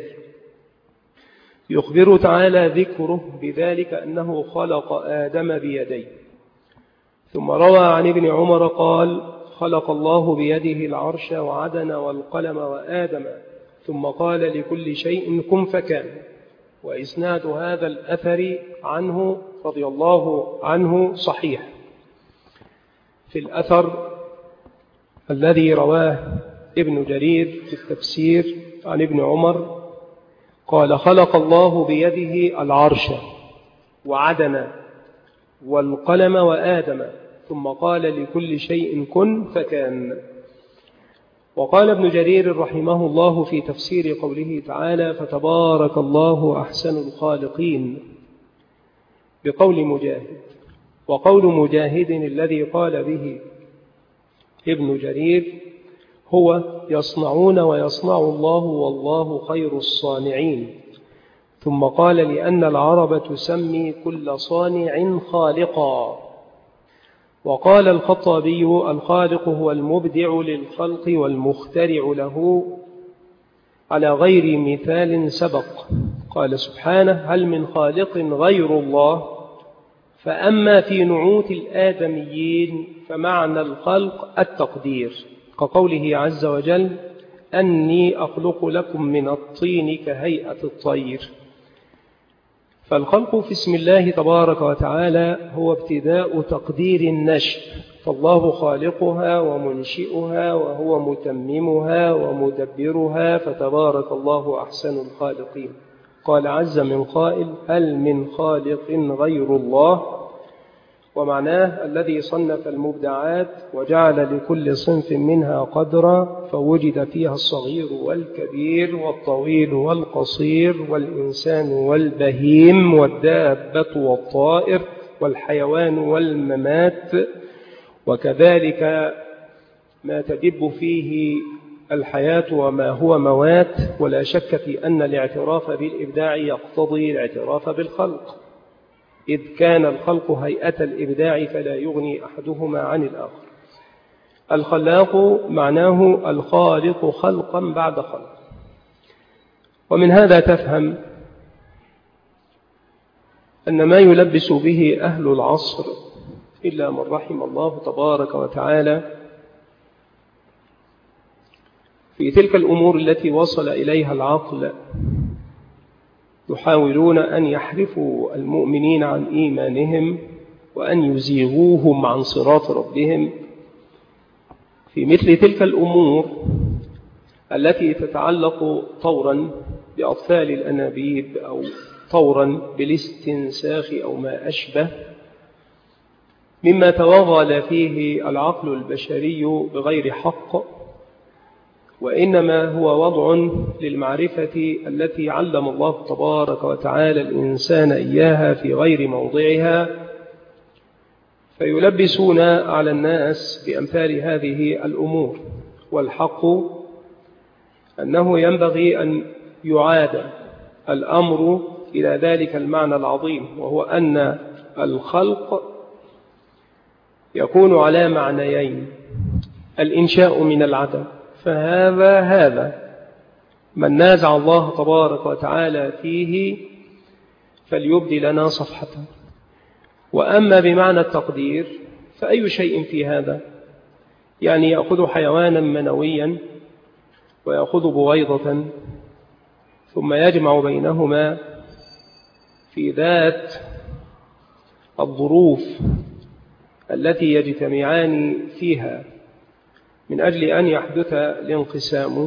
يخبر تعالى ذكره بذلك أنه خلق آدم بيديه. ثم روى عن ابن عمر قال خلق الله بيده العرش وعدن والقلم وآدم ثم قال لكل شيء كن فكان. وإسناد هذا الأثر عنه رضي الله عنه صحيح. في الأثر الذي رواه ابن جرير في التفسير عن ابن عمر قال خلق الله بيده العرش وعدن والقلم وآدم ثم قال لكل شيء كن فكان. وقال ابن جرير رحمه الله في تفسير قوله تعالى فتبارك الله أحسن الخالقين بقول مجاهد. وقول مجاهد الذي قال به ابن جرير هو يصنعون ويصنع الله والله خير الصانعين. ثم قال لأن العرب تسمي كل صانع خالقا. وقال الخطابي الخالق هو المبدع للخلق والمخترع له على غير مثال سبق. قال سبحانه هل من خالق غير الله. فأما في نعوت الآدميين فمعنى الخلق التقدير كقوله عز وجل أني أخلق لكم من الطين كهيئة الطير. فالخلق في اسم الله تبارك وتعالى هو ابتداء تقدير النشء، فالله خالقها ومنشئها وهو متممها ومدبرها فتبارك الله أحسن الخالقين. قال عز من قائل: هل من خالق غير الله؟ ومعناه الذي صنف المبدعات وجعل لكل صنف منها قدرا، فوجد فيها الصغير والكبير والطويل والقصير والإنسان والبهيم والدابة والطائر والحيوان والممات، وكذلك ما تدب فيه الحياة وما هو موات. ولا شك في أن الاعتراف بالإبداع يقتضي الاعتراف بالخلق، إذ كان الخلق هيئة الإبداع فلا يغني أحدهما عن الآخر. الخلاق معناه الخالق خلقا بعد خلق. ومن هذا تفهم أن ما يلبس به أهل العصر إلا من رحم الله تبارك وتعالى في تلك الأمور التي وصل إليها العقل، يحاولون أن يحرفوا المؤمنين عن إيمانهم وأن يزيغوهم عن صراط ربهم. في مثل تلك الأمور التي تتعلق طورا بأطفال الأنابيب أو طورا بالاستنساخ أو ما أشبه، مما توغل فيه العقل البشري بغير حق، وإنما هو وضع للمعرفة التي علم الله تبارك وتعالى الإنسان إياها في غير موضعها، فيلبسون على الناس بأمثال هذه الأمور. والحق أنه ينبغي أن يعاد الأمر إلى ذلك المعنى العظيم، وهو أن الخلق يكون على معنيين: الإنشاء من العدم، فهذا هذا من نازع الله تبارك وتعالى فيه فليبدي لنا صفحة. وأما بمعنى التقدير فأي شيء في هذا؟ يعني يأخذ حيوانا منويا ويأخذ بويضة ثم يجمع بينهما في ذات الظروف التي يجتمعان فيها من أجل أن يحدث الانقسام،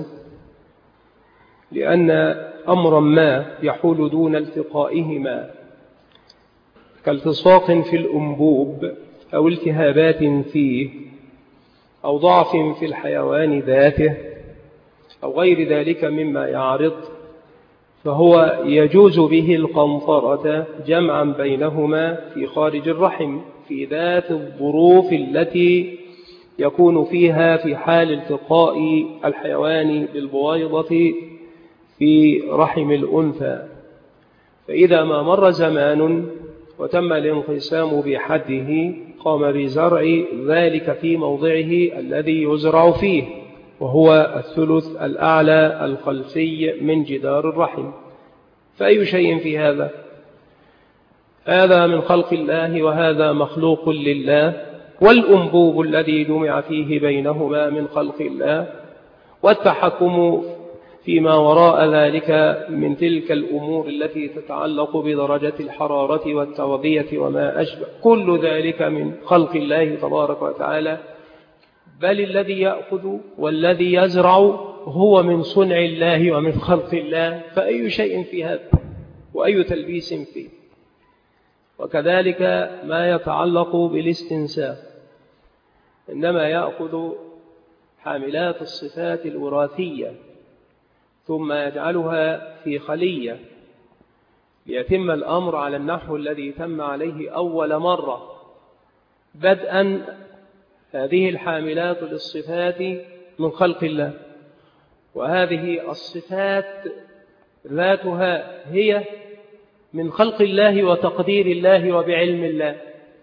لأن أمرا ما يحول دون التقائهما كالتصاق في الأنبوب أو التهابات فيه أو ضعف في الحيوان ذاته أو غير ذلك مما يعرض، فهو يجوز به القنطرة جمعا بينهما في خارج الرحم في ذات الظروف التي يكون فيها في حال التقاء الحيوان بالبويضة في رحم الأنثى. فإذا ما مر زمان وتم الانقسام بحده قام بزرع ذلك في موضعه الذي يزرع فيه، وهو الثلث الأعلى الخلفي من جدار الرحم. فأي شيء في هذا؟ هذا من خلق الله وهذا مخلوق لله، والأنبوب الذي جمع فيه بينهما من خلق الله، والتحكم فيما وراء ذلك من تلك الأمور التي تتعلق بدرجة الحرارة والتوضية وما أشبه، كل ذلك من خلق الله تبارك وتعالى. بل الذي يأخذ والذي يزرع هو من صنع الله ومن خلق الله، فأي شيء في هذا وأي تلبيس فيه؟ وكذلك ما يتعلق بالاستنساخ، إنما يأخذ حاملات الصفات الوراثية ثم يجعلها في خلية ليتم الأمر على النحو الذي تم عليه أول مرة، بدءا هذه الحاملات للصفات من خلق الله، وهذه الصفات ذاتها هي من خلق الله وتقدير الله وبعلم الله.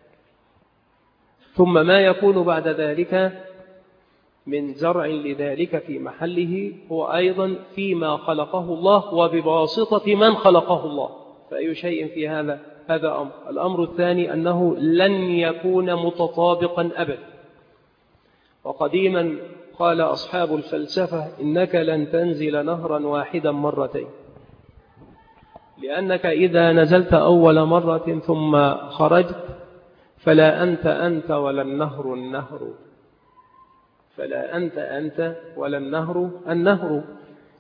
ثم ما يكون بعد ذلك من زرع لذلك في محله هو أيضا فيما خلقه الله وبواسطة من خلقه الله. فأي شيء في هذا؟ هذا أمر. الأمر الثاني أنه لن يكون متطابقا أبدا. وقديما قال أصحاب الفلسفة: إنك لن تنزل نهرا واحدا مرتين، لأنك إذا نزلت أول مرة ثم خرجت فلا أنت أنت ولا النهر النهر، فلا أنت أنت ولا النهر النهر.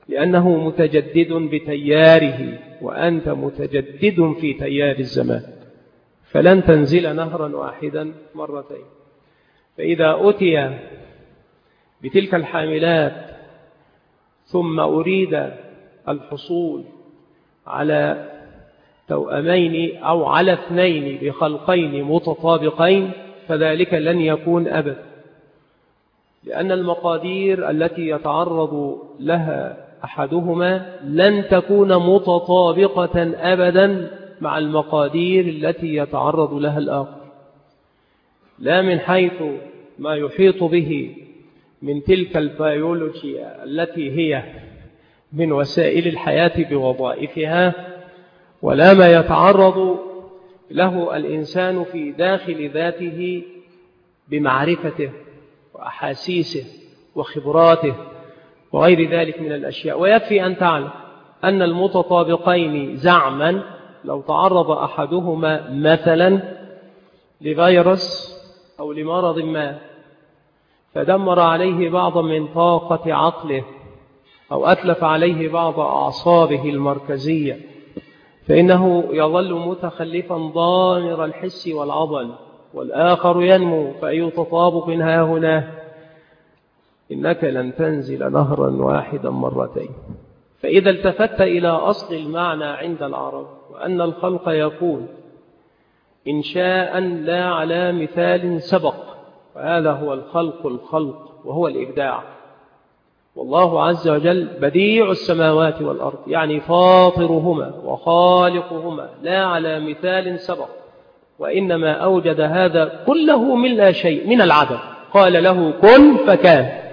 لأنه متجدد بتياره، وأنت متجدد في تيار الزمان، فلن تنزل نهرا واحدا مرتين. فإذا أتي بتلك الحاملات ثم أريد الحصول على توأمين أو على اثنين بخلقين متطابقين فذلك لن يكون أبدا، لأن المقادير التي يتعرض لها أحدهما لن تكون متطابقة أبدا مع المقادير التي يتعرض لها الآخر، لا من حيث ما يحيط به من تلك البيولوجيا التي هي من وسائل الحياة بوظائفها، ولا ما يتعرض له الإنسان في داخل ذاته بمعرفته وأحاسيسه وخبراته وغير ذلك من الأشياء. ويكفي أن تعلم أن المتطابقين زعما لو تعرض أحدهما مثلا لفيروس أو لمرض ما فدمر عليه بعضا من طاقة عقله أو أتلف عليه بعض أعصابه المركزية، فإنه يظل متخلفا ضامر الحس والعضل، والآخر ينمو، فأي تطابق ها هنا؟ إنك لن تنزل نهرا واحدا مرتين. فإذا التفت إلى أصل المعنى عند العرب وأن الخلق يكون إنشاء لا على مثال سبق، وهذا هو الخلق الخلق وهو الإبداع، والله عز وجل بديع السماوات والأرض، يعني فاطرهما وخالقهما لا على مثال سبق، وإنما أوجد هذا كله من لا شيء، من العدم، قال له كن فكان.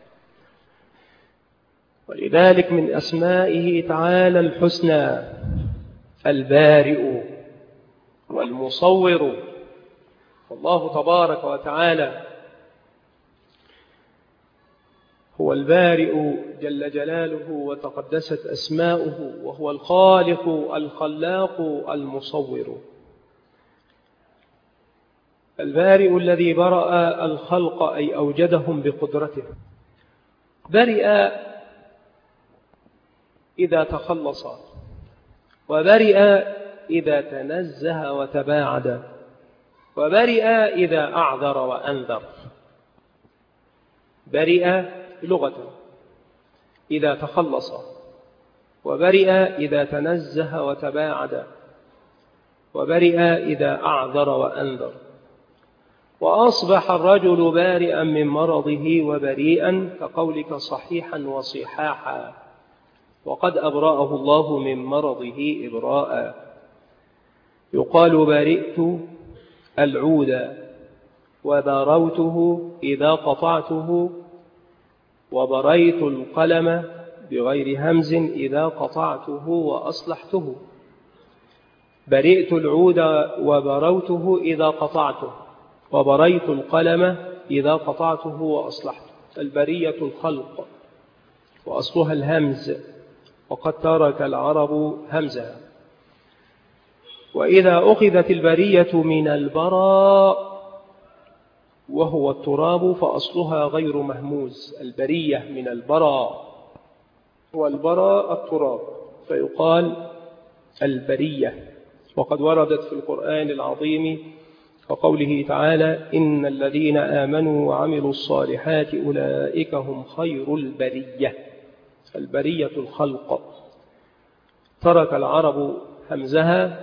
ولذلك من أسمائه تعالى الحسنى البارئ والمصور، والله تبارك وتعالى هو البارئ جل جلاله وتقدست أسماؤه، وهو الخالق الخلاق المصور. البارئ الذي برأ الخلق أي أوجدهم بقدرته. برئ إذا تخلص، وبرئ إذا تنزه وتباعد، وبرئ إذا أعذر وأنذر. برئ لغة إذا تخلص، وبرئ إذا تنزه وتباعد، وبرئ إذا أعذر وأنذر. وأصبح الرجل بارئا من مرضه وبريئا كقولك صحيحا وصحاحا، وقد أبرأه الله من مرضه إبراء. يقال برئت العود وبروته إذا قطعته، وبريت القلم بغير همز إذا قطعته وأصلحته. برئت العود وبروته إذا قطعته، وبريت القلم إذا قطعته وأصلحته. البرية الخلق وأصلها الهمز، وقد ترك العرب همزها. وإذا أخذت البرية من البراء وهو التراب فأصلها غير مهموز. البرية من البراء، والبراء التراب، فيقال البرية. وقد وردت في القرآن العظيم وقوله تعالى إن الذين آمنوا وعملوا الصالحات أولئك هم خير البرية. البرية الخلق. ترك العرب همزها،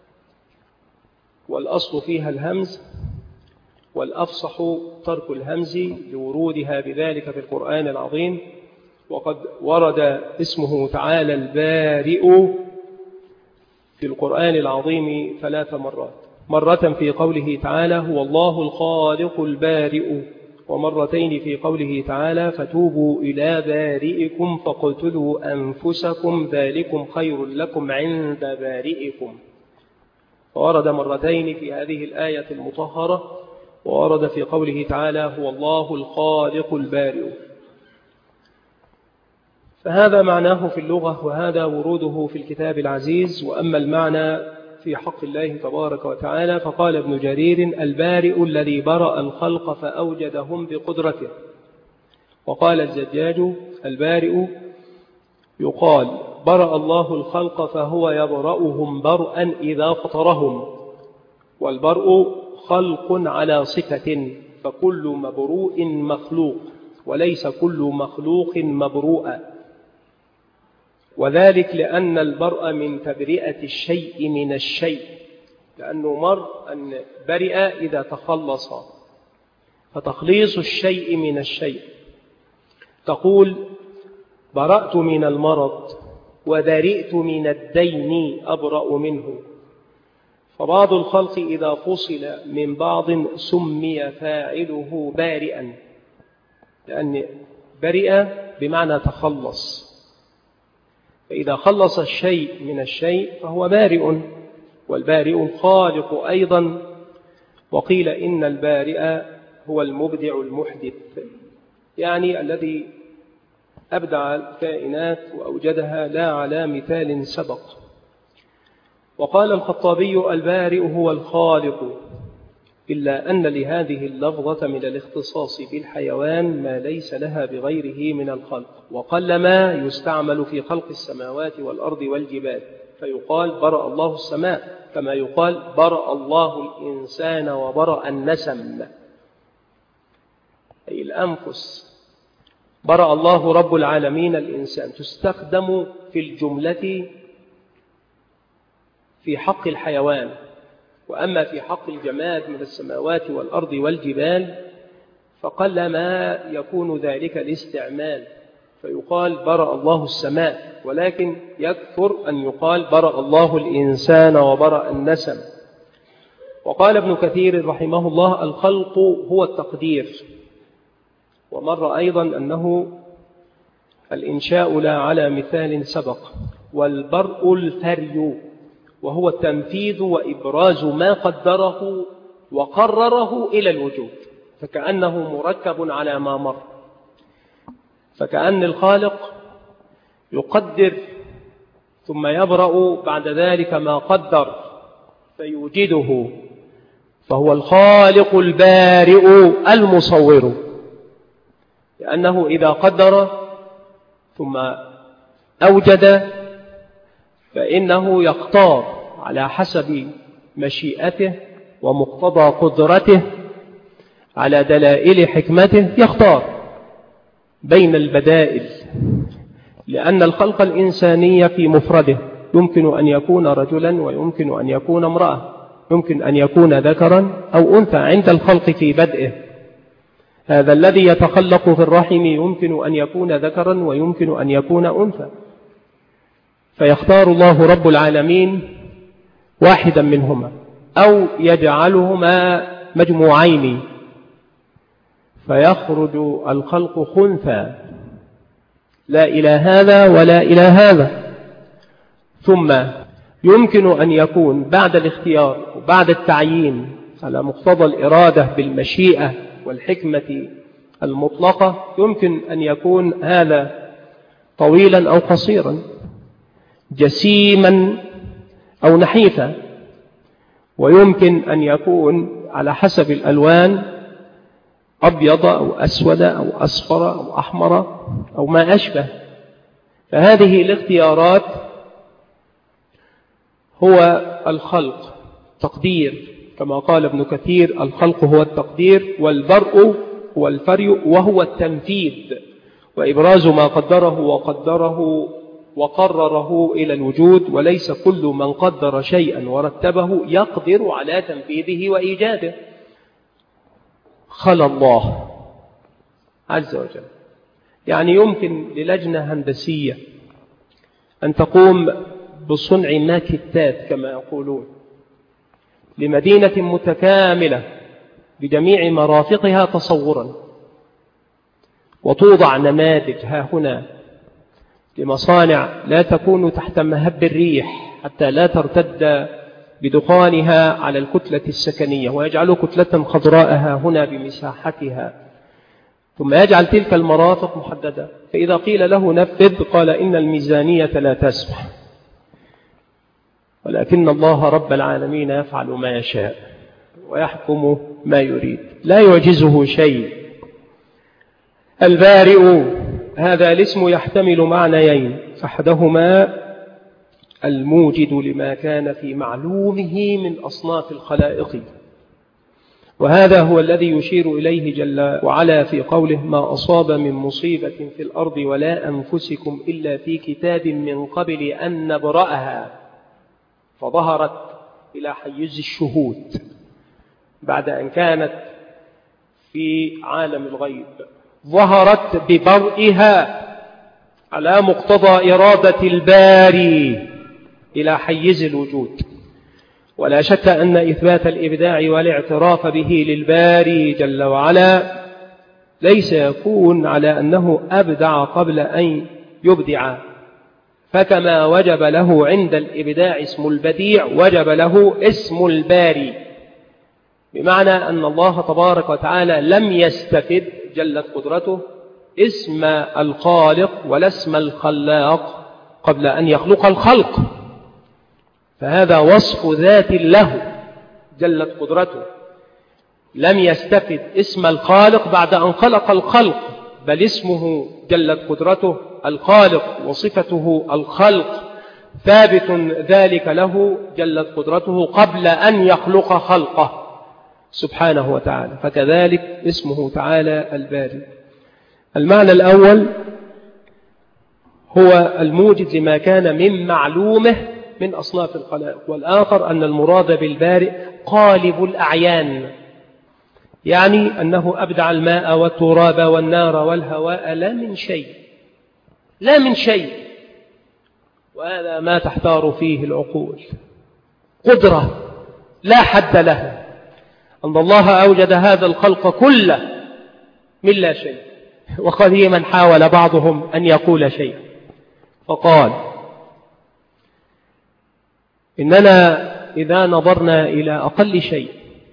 والأصل فيها الهمز، والأفصح ترك الهمز لورودها بذلك في القرآن العظيم. وقد ورد اسمه تعالى البارئ في القرآن العظيم ثلاث مرات، مرة في قوله تعالى هو الله الخالق البارئ، ومرتين في قوله تعالى فتوبوا إلى بارئكم فاقتلوا أنفسكم ذلكم خير لكم عند بارئكم. وورد مرتين في هذه الآية المطهرة، وورد في قوله تعالى هو الله الخالق البارئ. فهذا معناه في اللغة، وهذا وروده في الكتاب العزيز. وأما المعنى في حق الله تبارك وتعالى فقال ابن جرير البارئ الذي برأ الخلق فأوجدهم بقدرته. وقال الزجاج البارئ يقال برأ الله الخلق فهو يبرأهم برأ إذا فطرهم، والبرء خلق على صفة، فكل مبروء مخلوق وليس كل مخلوق مبروء، وذلك لأن البرء من تبرئة الشيء من الشيء، لأنه مر أن برئ إذا تخلص، فتخليص الشيء من الشيء. تقول برأت من المرض وذرئت من الدين أبرأ منه، فبعض الخلق إذا فصل من بعض سمي فاعله بارئا، لأن برئ بمعنى تخلص، فإذا خلص الشيء من الشيء فهو بارئ، والبارئ الخالق أيضا. وقيل إن البارئ هو المبدع المحدث، يعني الذي أبدع الكائنات وأوجدها لا على مثال سبق. وقال الخطابي البارئ هو الخالق، إلا أن لهذه اللفظة من الاختصاص بالحيوان ما ليس لها بغيره من الخلق، وقلما يستعمل في خلق السماوات والأرض والجبال، فيقال برأ الله السماء كما يقال برأ الله الإنسان وبرأ النسم، أي الأنفس. برأ الله رب العالمين الإنسان تستخدم في الجملة في حق الحيوان، وأما في حق الجماد من السماوات والأرض والجبال فقل ما يكون ذلك الاستعمال، فيقال برأ الله السماء، ولكن يكثر أن يقال برأ الله الإنسان وبرأ النسم. وقال ابن كثير رحمه الله الخلق هو التقدير، ومر أيضا أنه الإنشاء لا على مثال سبق. والبرء الفري وهو التنفيذ وإبراز ما قدره وقرره إلى الوجود، فكأنه مركب على ما مر، فكأن الخالق يقدر ثم يبرأ بعد ذلك ما قدر فيوجده، فهو الخالق البارئ المصور، لأنه إذا قدر ثم أوجد فإنه يختار على حسب مشيئته ومقتضى قدرته على دلائل حكمته، يختار بين البدائل، لأن الخلق الإنساني في مفرده يمكن أن يكون رجلا ويمكن أن يكون امرأة، يمكن أن يكون ذكرا أو أنثى عند الخلق في بدئه. هذا الذي يتخلق في الرحم يمكن أن يكون ذكرا ويمكن أن يكون أنثى، فيختار الله رب العالمين واحدا منهما أو يجعلهما مجموعين فيخرج الخلق خنثى، لا إلى هذا ولا إلى هذا. ثم يمكن أن يكون بعد الاختيار وبعد التعيين على مقتضى الإرادة بالمشيئة والحكمة المطلقة، يمكن أن يكون هذا طويلا أو قصيرا، جسيما أو نحيفا، ويمكن أن يكون على حسب الألوان أبيض أو أسود أو أصفر أو أحمر أو ما أشبه. فهذه الاختيارات هو الخلق تقدير، كما قال ابن كثير الخلق هو التقدير، والبرء هو الفري وهو التنفيذ وإبراز ما قدره وقدره وقرره إلى الوجود، وليس كل من قدر شيئا ورتبه يقدر على تنفيذه وإيجاده. خلى الله عز وجل، يعني يمكن للجنة هندسية أن تقوم بصنع ماكتات كما يقولون لمدينة متكاملة بجميع مرافقها تصورا، وتوضع نماذج ها هنا لمصانع لا تكون تحت مهب الريح حتى لا ترتد بدخانها على الكتلة السكنية، ويجعل كتلة خضراء ها هنا بمساحتها، ثم يجعل تلك المرافق محددة. فإذا قيل له نفذ قال إن الميزانية لا تسمح، ولكن الله رب العالمين يفعل ما يشاء ويحكم ما يريد، لا يعجزه شيء. البارئ هذا الاسم يحتمل معنيين، أحدهما الموجد لما كان في معلومه من أصناف الخلائق، وهذا هو الذي يشير إليه جل وعلا في قوله ما أصاب من مصيبة في الأرض ولا أنفسكم إلا في كتاب من قبل أن نبرأها، فظهرت إلى حيز الشهود بعد أن كانت في عالم الغيب، ظهرت ببرئها على مقتضى إرادة الباري إلى حيز الوجود. ولا شك أن إثبات الإبداع والاعتراف به للباري جل وعلا ليس يكون على أنه أبدع قبل أن يبدع، فكما وجب له عند الإبداع اسم البديع وجب له اسم الباري، بمعنى أن الله تبارك وتعالى لم يستفد جلت قدرته اسم الخالق ولا اسم الخلاق قبل أن يخلق الخلق، فهذا وصف ذات له جلت قدرته، لم يستفد اسم الخالق بعد أن خلق الخلق، بل اسمه جلت قدرته الخالق وصفته الخلق ثابت ذلك له جلت قدرته قبل أن يخلق خلقه سبحانه وتعالى، فكذلك اسمه تعالى الباري. المعنى الأول هو الموجد لما كان من معلومه من أصناف الخلائق، والآخر أن المراد بالبارئ قالب الأعيان، يعني أنه أبدع الماء والتراب والنار والهواء لا من شيء، لا من شيء، وهذا ما تحتار فيه العقول، قدرة لا حد لها، أن الله أوجد هذا الخلق كله من لا شيء. وقديما حاول بعضهم أن يقول شيئا فقال إننا إذا نظرنا إلى أقل شيء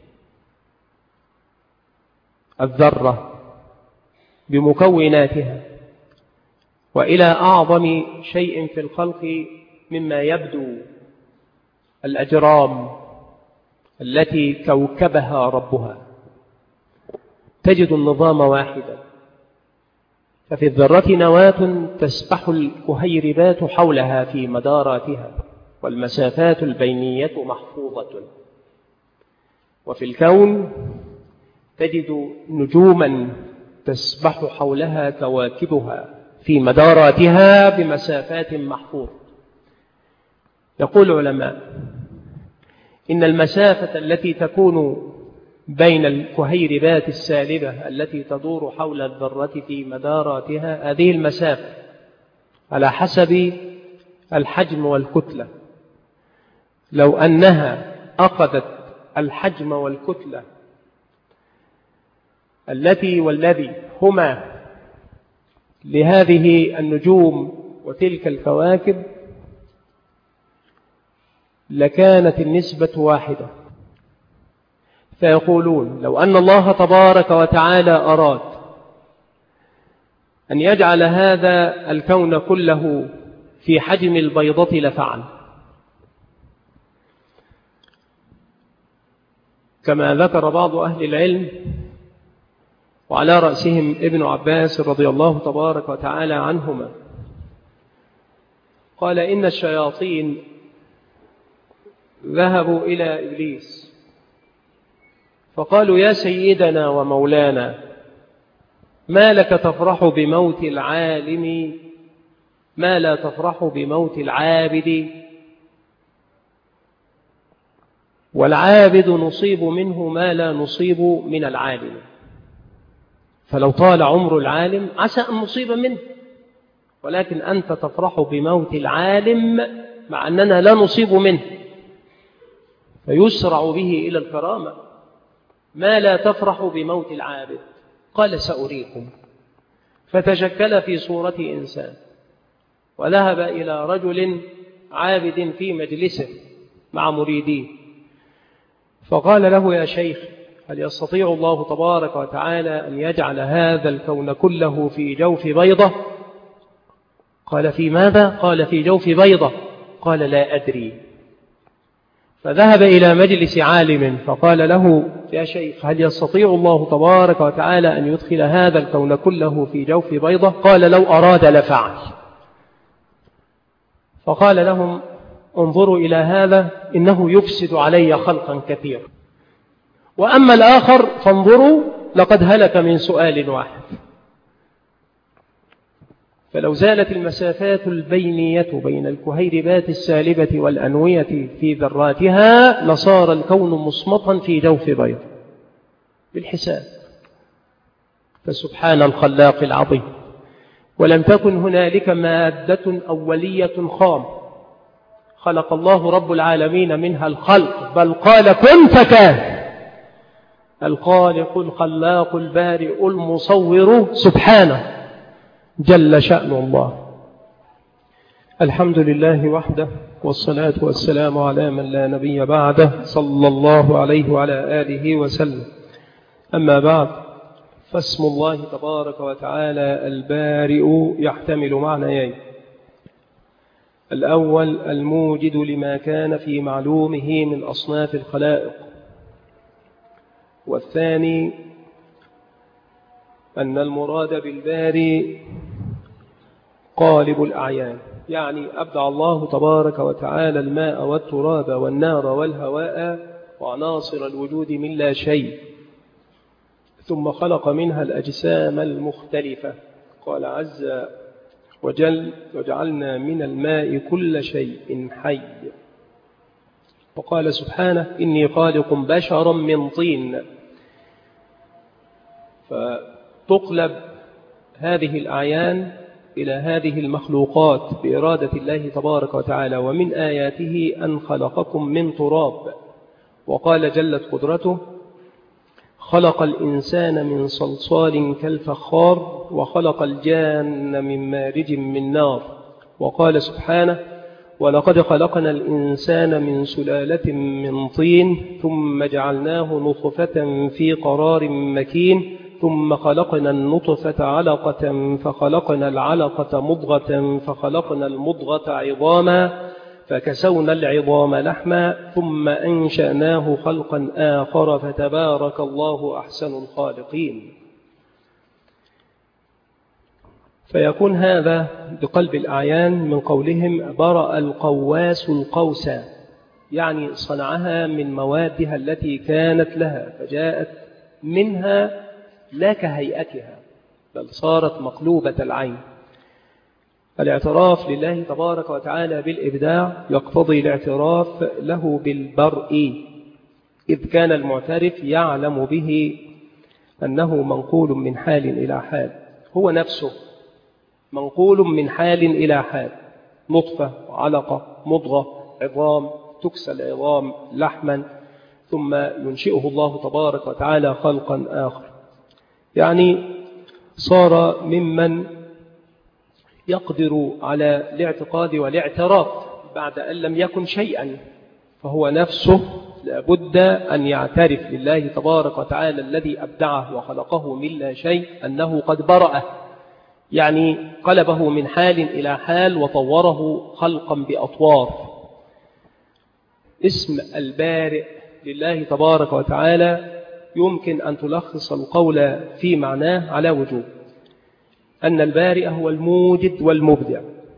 الذرة بمكوناتها وإلى أعظم شيء في الخلق مما يبدو الأجرام التي كوكبها ربها، تجد النظام واحدا، ففي الذرة نواة تسبح الكهيربات حولها في مداراتها والمسافات البينية محفوظة، وفي الكون تجد نجوما تسبح حولها كواكبها في مداراتها بمسافات محفوظة. يقول العلماء إن المسافة التي تكون بين الكهيربات السالبة التي تدور حول الذرة في مداراتها، هذه المسافة على حسب الحجم والكتلة، لو أنها أخذت الحجم والكتلة التي والذي هما لهذه النجوم وتلك الكواكب لكانت النسبة واحدة. فيقولون لو أن الله تبارك وتعالى أراد أن يجعل هذا الكون كله في حجم البيضة لفعل، كما ذكر بعض أهل العلم وعلى رأسهم ابن عباس رضي الله تبارك وتعالى عنهما، قال إن الشياطين ذهبوا إلى إبليس فقالوا يا سيدنا ومولانا ما لك تفرح بموت العالم ما لا تفرح بموت العابد، والعابد نصيب منه ما لا نصيب من العالم، فلو طال عمر العالم عسى أن نصيب منه، ولكن أنت تفرح بموت العالم مع أننا لا نصيب منه، فيسرع به إلى الكرامة، ما لا تفرح بموت العابد. قال سأريكم، فتشكل في صورة إنسان وذهب إلى رجل عابد في مجلسه مع مريديه، فقال له يا شيخ هل يستطيع الله تبارك وتعالى أن يجعل هذا الكون كله في جوف بيضة؟ قال في ماذا؟ قال في جوف بيضة. قال لا أدري. فذهب إلى مجلس عالم فقال له يا شيخ هل يستطيع الله تبارك وتعالى أن يدخل هذا الكون كله في جوف بيضة؟ قال لو أراد لفعل. فقال لهم انظروا إلى هذا إنه يفسد علي خلقا كثيرا، وأما الآخر فانظروا لقد هلك من سؤال واحد. فلو زالت المسافات البينية بين الكهيربات السالبة والأنوية في ذراتها لصار الكون مصمتا في جوف بيض بالحساب. فسبحان الخلاق العظيم. ولم تكن هنالك مادة أولية خام خلق الله رب العالمين منها الخلق، بل قال كن فكان. الخالق الخلاق البارئ المصور سبحانه جل شأن الله. الحمد لله وحده، والصلاة والسلام على من لا نبي بعده، صلى الله عليه وعلى آله وسلم. أما بعد، فاسم الله تبارك وتعالى البارئ يحتمل معنيين: الأول الموجد لما كان في معلومه من أصناف الخلائق، والثاني أن المراد بالبارئ قالب الأعيان، يعني أبدع الله تبارك وتعالى الماء والتراب والنار والهواء وعناصر الوجود من لا شيء، ثم خلق منها الأجسام المختلفة. قال عز وجل: وجعلنا من الماء كل شيء حي. وقال سبحانه: إني خالق بشرا من طين. فتقلب هذه الأعيان إلى هذه المخلوقات بإرادة الله تبارك وتعالى. ومن آياته أن خلقكم من تراب. وقال جلت قدرته: خلق الإنسان من صلصال كالفخار وخلق الجان من مارج من نار. وقال سبحانه: ولقد خلقنا الإنسان من سلالة من طين ثم جعلناه نطفة في قرار مكين ثم خلقنا النطفة علقة فخلقنا العلقة مضغة فخلقنا المضغة عظاما فكسونا العظام لحما ثم أنشأناه خلقا آخر فتبارك الله أحسن الخالقين. فيكون هذا بقلب الأعيان من قولهم: برأ القواس القوسا، يعني صنعها من موادها التي كانت لها فجاءت منها لا كهيئتها بل صارت مقلوبة العين. الاعتراف لله تبارك وتعالى بالإبداع يقتضي الاعتراف له بالبرء، إذ كان المعترف يعلم به أنه منقول من حال إلى حال، هو نفسه منقول من حال إلى حال، نطفة علقة مضغة عظام، تكسى العظام لحما ثم ينشئه الله تبارك وتعالى خلقا آخر. يعني صار ممن يقدر على الاعتقاد والاعتراف بعد أن لم يكن شيئا، فهو نفسه لابد أن يعترف لله تبارك وتعالى الذي أبدعه وخلقه من لا شيء أنه قد برأه، يعني قلبه من حال إلى حال وطوره خلقا بأطوار. اسم البارئ لله تبارك وتعالى يمكن أن تلخص القول في معناه على وجوه: أن البارئ هو الموجد والمبدع،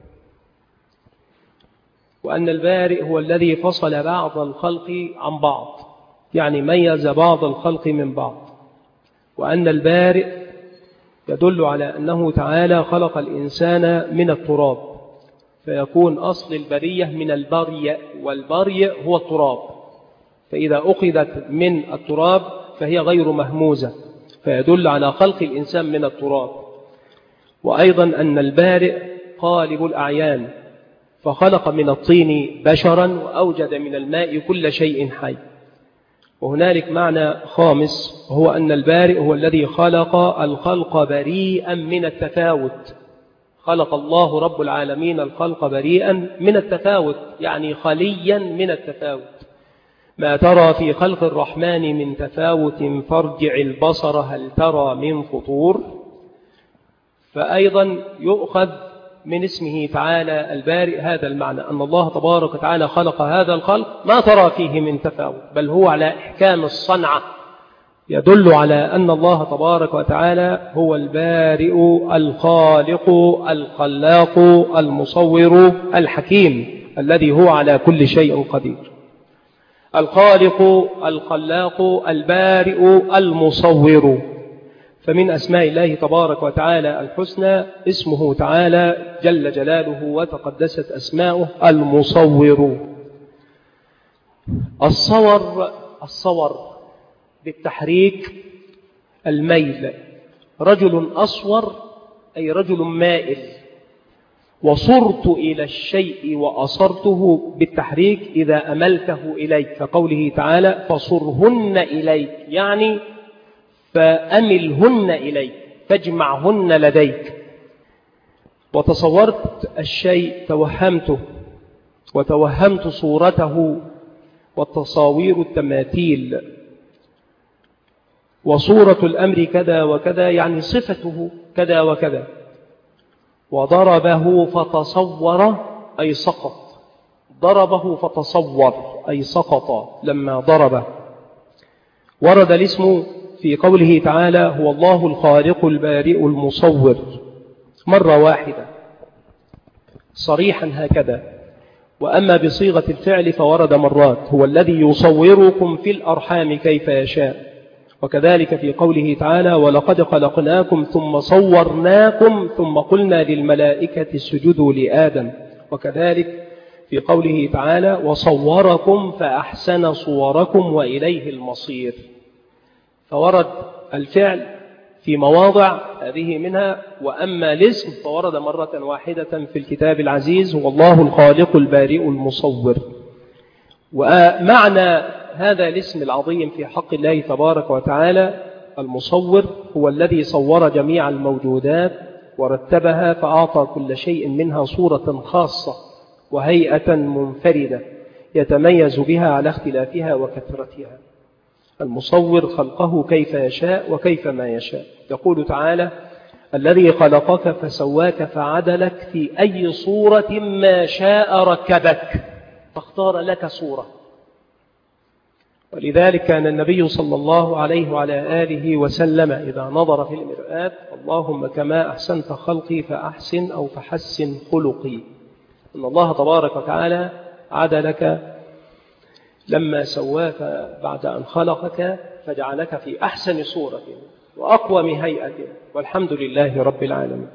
وأن البارئ هو الذي فصل بعض الخلق عن بعض، يعني ميز بعض الخلق من بعض، وأن البارئ يدل على أنه تعالى خلق الإنسان من التراب، فيكون أصل البرية من البريء، والبريء هو التراب، فإذا أخذت من التراب فهي غير مهموزة، فيدل على خلق الإنسان من التراب. وأيضا أن البارئ قالب الأعيان، فخلق من الطين بشرا وأوجد من الماء كل شيء حي. وهنالك معنى خامس، وهو أن البارئ هو الذي خلق الخلق بريئا من التفاوت. خلق الله رب العالمين الخلق بريئا من التفاوت، يعني خليا من التفاوت. ما ترى في خلق الرحمن من تفاوت فارجع البصر هل ترى من فطور. فأيضا يؤخذ من اسمه تعالى البارئ هذا المعنى، أن الله تبارك وتعالى خلق هذا الخلق ما ترى فيه من تفاوت، بل هو على إحكام الصنعة يدل على أن الله تبارك وتعالى هو البارئ الخالق الخلاق المصور الحكيم الذي هو على كل شيء قدير. الخالق الخلاق البارئ المصور، فمن أسماء الله تبارك وتعالى الحسنى اسمه تعالى جل جلاله وتقدست أسماؤه المصور. الصور الصور بالتحريك الميل، رجل أصور أي رجل مائل. وصرت إلى الشيء وأصرته بالتحريك إذا أملته إليك، كقوله تعالى فصرهن إليك، يعني فأملهن إليك، فاجمعهن لديك. وتصورت الشيء توهمته، وتوهمت صورته، والتصاوير التماثيل. وصورة الأمر كذا وكذا، يعني صفته كذا وكذا. وضربه فتصور أي سقط، ضربه فتصور أي سقط لما ضربه. ورد الاسم في قوله تعالى هو الله الخالق البارئ المصور مرة واحدة صريحا هكذا. وأما بصيغة الفعل فورد مرات، هو الذي يصوركم في الأرحام كيف يشاء. وكذلك في قوله تعالى ولقد خلقناكم ثم صورناكم ثم قلنا للملائكة اسجدوا لآدم. وكذلك في قوله تعالى وصوركم فأحسن صوركم وإليه المصير. فورد الفعل في مواضع هذه منها، وأما الاسم فورد مرة واحدة في الكتاب العزيز هو الله الخالق البارئ المصور. ومعنى هذا الاسم العظيم في حق الله تبارك وتعالى المصور هو الذي صور جميع الموجودات ورتبها فأعطى كل شيء منها صورة خاصة وهيئة منفردة يتميز بها على اختلافها وكثرتها. المصور خلقه كيف يشاء وكيف ما يشاء. يقول تعالى الذي خلقك فسواك فعدلك في أي صورة ما شاء ركبك، فاختار لك صورة. ولذلك كان النبي صلى الله عليه وعلى آله وسلم إذا نظر في المرآة اللهم كما أحسنت خلقي فأحسن أو فحسن خلقي. إن الله تبارك وتعالى عدلك لما سواك بعد أن خلقك فجعلك في أحسن صورة وأقوم هيئة، والحمد لله رب العالمين.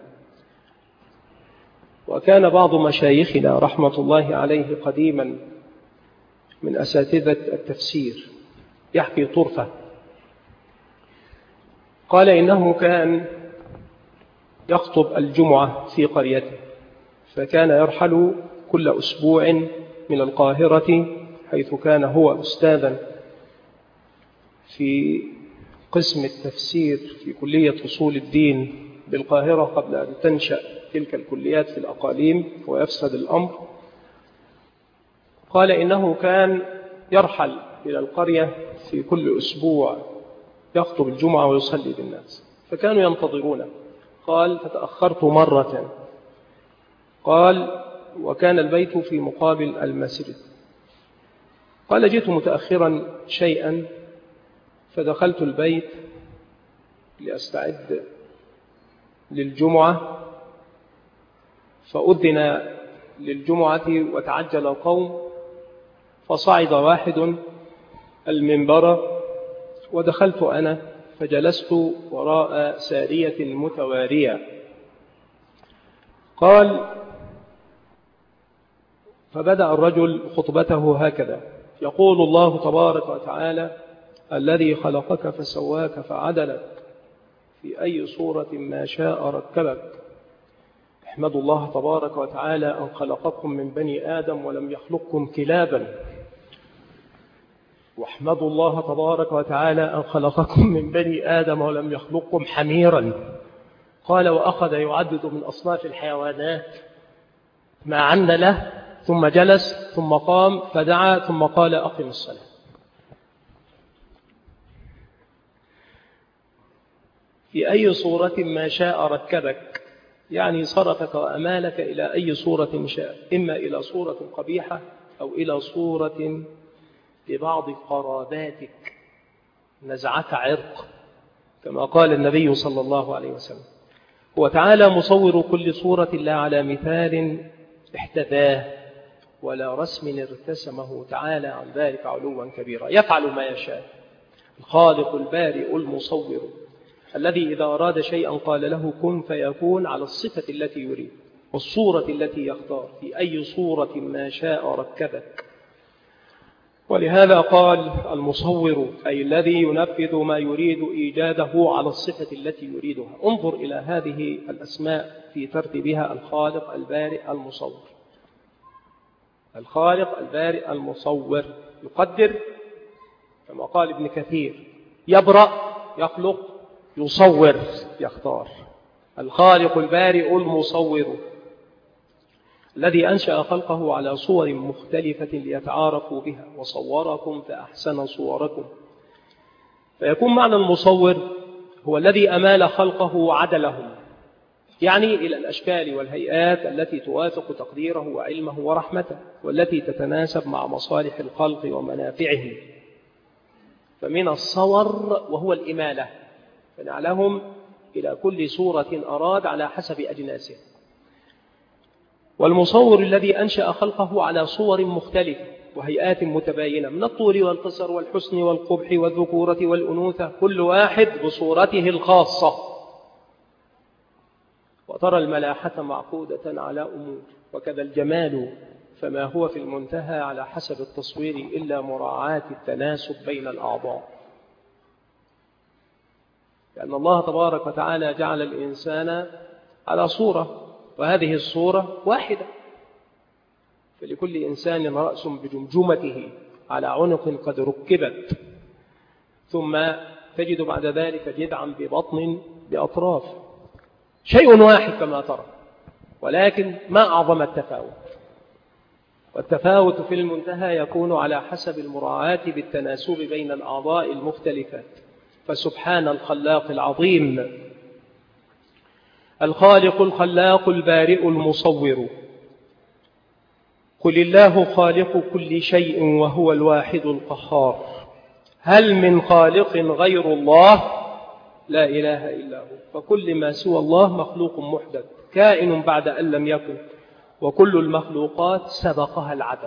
وكان بعض مشايخنا رحمة الله عليه قديما من أساتذة التفسير يحكي طرفة، قال إنه كان يخطب الجمعة في قريته، فكان يرحل كل أسبوع من القاهرة حيث كان هو أستاذا في قسم التفسير في كلية أصول الدين بالقاهرة قبل أن تنشأ تلك الكليات في الأقاليم ويفسد الأمر. قال إنه كان يرحل إلى القرية في كل أسبوع يخطب الجمعة ويصلي بالناس، فكانوا ينتظرونه. قال فتأخرت مرة، قال وكان البيت في مقابل المسجد. قال جئت متأخرا شيئا فدخلت البيت لأستعد للجمعة، فأذن للجمعة وتعجل القوم، فصعد واحد المنبر ودخلت أنا فجلست وراء سارية متوارية. قال فبدأ الرجل خطبته هكذا يقول الله تبارك وتعالى الذي خلقك فسواك فعدلك في أي صورة ما شاء ركبك. احمدوا الله تبارك وتعالى أن خلقكم من بني آدم ولم يخلقكم كلابا، واحمدوا الله تبارك وتعالى أن خلقكم من بني آدم ولم يخلقكم حميرا. قال وأخذ يعدد من أصناف الحيوانات ما عن له، ثم جلس ثم قام فدعا ثم قال أقم الصلاة. في أي صورة ما شاء ركبك، يعني صرفك وأمالك إلى أي صورة شاء، إما إلى صورة قبيحة أو إلى صورة لبعض قراباتك نزعة عرق كما قال النبي صلى الله عليه وسلم. هو تعالى مصور كل صورة لا على مثال احتذاه ولا رسم ارتسمه تعالى عن ذلك علوا كبيرا، يفعل ما يشاء. الخالق البارئ المصور الذي إذا أراد شيئا قال له كن فيكون على الصفة التي يريد والصورة التي يختار، في أي صورة ما شاء ركبك. ولهذا قال المصور أي الذي ينفذ ما يريد إيجاده على الصفة التي يريدها. انظر إلى هذه الأسماء في ترتيبها: الخالق البارئ المصور. الخالق البارئ المصور يقدر كما قال ابن كثير: يبرأ يخلق، يصور يختار. الخالق البارئ المصور الذي أنشأ خلقه على صور مختلفة ليتعارفوا بها، وصوركم فأحسن صوركم. فيكون معنى المصور هو الذي أمال خلقه وعدلهم، يعني إلى الأشكال والهيئات التي توافق تقديره وعلمه ورحمته، والتي تتناسب مع مصالح الخلق ومنافعهم. فمن الصور وهو الإمالة، فنعلهم إلى كل صورة أراد على حسب أجناسه. والمصور الذي أنشأ خلقه على صور مختلفة وهيئات متباينة من الطول والقصر والحسن والقبح والذكورة والأنوثة، كل واحد بصورته الخاصة. وترى الملاحة معقودة على أمور، وكذا الجمال فما هو في المنتهى على حسب التصوير إلا مراعاة التناسب بين الأعضاء. لأن الله تبارك وتعالى جعل الإنسان على صورة، وهذه الصورة واحدة، فلكل إنسان رأس بجمجمته على عنق قد ركبت، ثم تجد بعد ذلك جذعا ببطن بأطراف، شيء واحد كما ترى، ولكن ما أعظم التفاوت. والتفاوت في المنتهى يكون على حسب المراعاة بالتناسب بين الأعضاء المختلفات. فسبحان الخلاق العظيم، الخالق الخلاق البارئ المصور. قل الله خالق كل شيء وهو الواحد القهار، هل من خالق غير الله؟ لا إله إلا هو. فكل ما سوى الله مخلوق محدث كائن بعد أن لم يكن، وكل المخلوقات سبقها العدم.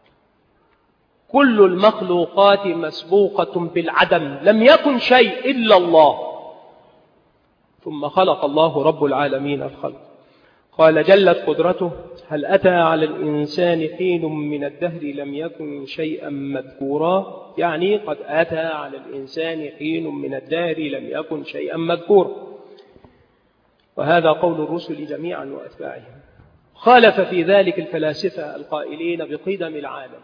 كل المخلوقات مسبوقة بالعدم، لم يكن شيء إلا الله، ثم خلق الله رب العالمين الخلق. قال جلت قدرته: هل أتى على الإنسان حين من الدهر لم يكن شيئا مذكورا، يعني قد أتى على الإنسان حين من الدهر لم يكن شيئا مذكورا. وهذا قول الرسل جميعا وأتباعهم. خالف في ذلك الفلاسفة القائلين بقدم العالم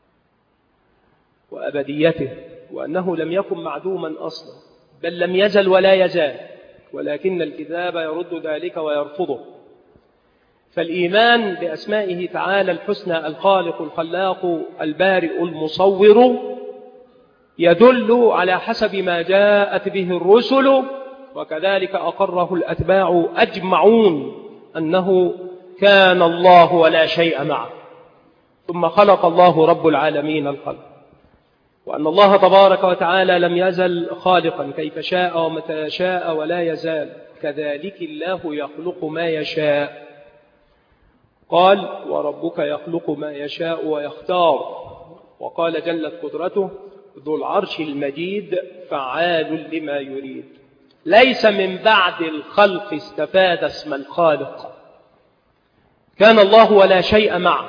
وأبديته، وأنه لم يكن معدوما أصلا، بل لم يزل ولا يزال، ولكن الكتاب يرد ذلك ويرفضه. فالإيمان بأسمائه تعالى الحسنى الخالق الخلاق البارئ المصور يدل على حسب ما جاءت به الرسل، وكذلك أقره الأتباع أجمعون أنه كان الله ولا شيء معه، ثم خلق الله رب العالمين الخلق. وأن الله تبارك وتعالى لم يزل خالقا كيف شاء ومتى شاء ولا يزال، كذلك الله يخلق ما يشاء. قال: وربك يخلق ما يشاء ويختار. وقال جلت قدرته: ذو العرش المجيد فعال لما يريد. ليس من بعد الخلق استفاد اسم الخالق، كان الله ولا شيء معه،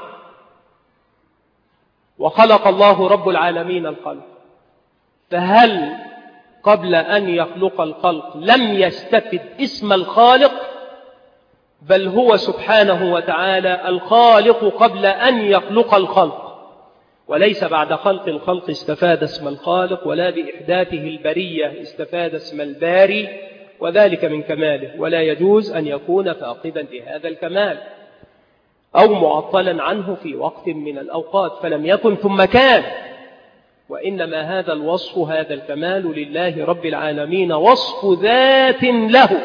وخلق الله رب العالمين الخلق. فهل قبل أن يخلق الخلق لم يستفد اسم الخالق؟ بل هو سبحانه وتعالى الخالق قبل أن يخلق الخلق، وليس بعد خلق الخلق استفاد اسم الخالق، ولا بإحداثه البرية استفاد اسم الباري، وذلك من كماله، ولا يجوز أن يكون فاقدا لهذا الكمال أو معطلا عنه في وقت من الأوقات، فلم يكن ثم كان. وإنما هذا الوصف، هذا الكمال لله رب العالمين وصف ذات له.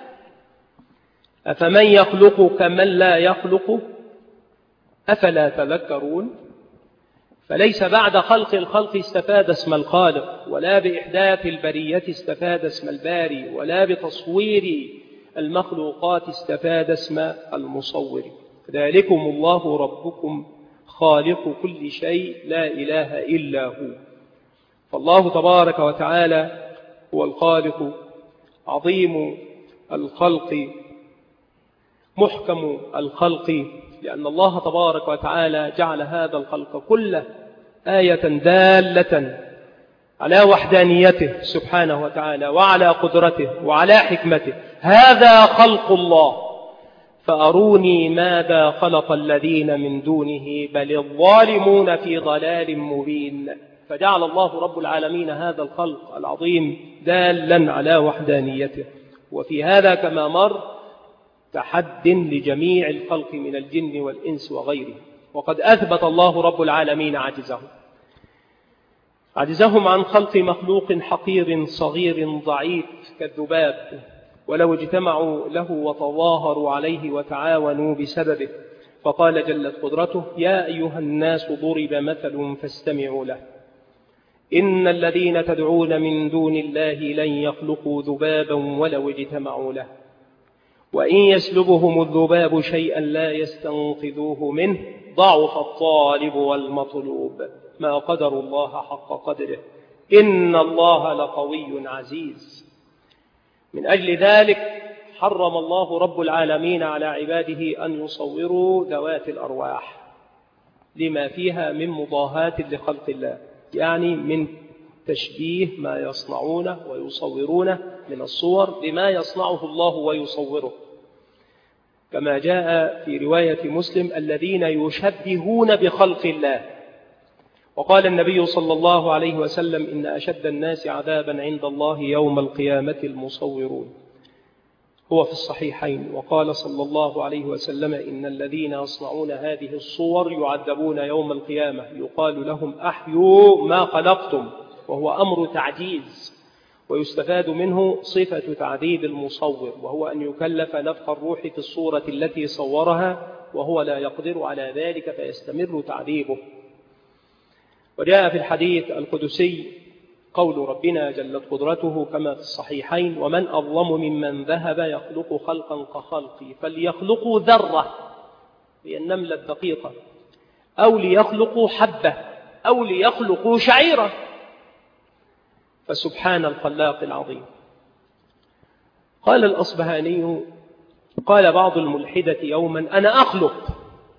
أفمن يخلق كمن لا يخلق أفلا تذكرون. فليس بعد خلق الخلق استفاد اسم الخالق، ولا بإحداث البرية استفاد اسم الباري، ولا بتصوير المخلوقات استفاد اسم المصور. ذلكم الله ربكم خالق كل شيء لا إله إلا هو. فالله تبارك وتعالى هو الخالق عظيم الخلق محكم الخلق، لأن الله تبارك وتعالى جعل هذا الخلق كله آية دالة على وحدانيته سبحانه وتعالى وعلى قدرته وعلى حكمته. هذا خلق الله فأروني ماذا خلق الذين من دونه بل الظالمون في ضلال مبين. فجعل الله رب العالمين هذا الخلق العظيم دالا على وحدانيته. وفي هذا كما مر تحد لجميع الخلق من الجن والإنس وغيره. وقد أثبت الله رب العالمين عجزهم عجزهم عن خلق مخلوق حقير صغير ضعيف كالذباب، ولو اجتمعوا له وتظاهروا عليه وتعاونوا بسببه. فقال جلت قدرته: يا أيها الناس ضرب مثل فاستمعوا له إن الذين تدعون من دون الله لن يخلقوا ذبابا ولو اجتمعوا له وإن يسلبهم الذباب شيئا لا يستنقذوه منه ضعف الطالب والمطلوب ما قدر الله حق قدره إن الله لقوي عزيز. من أجل ذلك حرم الله رب العالمين على عباده أن يصوروا ذوات الأرواح لما فيها من مضاهاة لخلق الله، يعني من تشبيه ما يصنعونه ويصورونه من الصور بما يصنعه الله ويصوره، كما جاء في رواية مسلم: الذين يشبهون بخلق الله. وقال النبي صلى الله عليه وسلم: إن أشد الناس عذابا عند الله يوم القيامة المصورون. هو في الصحيحين. وقال صلى الله عليه وسلم: إن الذين يصنعون هذه الصور يعذبون يوم القيامة يقال لهم: أحيوا ما خلقتم، وهو أمر تعجيز، ويستفاد منه صفة تعذيب المصور، وهو أن يكلف نفخ الروح في الصورة التي صورها وهو لا يقدر على ذلك فيستمر تعذيبه. وجاء في الحديث القدسي قول ربنا جلت قدرته كما في الصحيحين: ومن أظلم ممن ذهب يخلق خلقا كخلقي فليخلقوا ذرة، هي النملة الدقيقة، أو ليخلقوا حبة، أو ليخلقوا شعيرة. فسبحان الخلاق العظيم. قال الأصبهاني: قال بعض الملحدة يوما: أنا أخلق.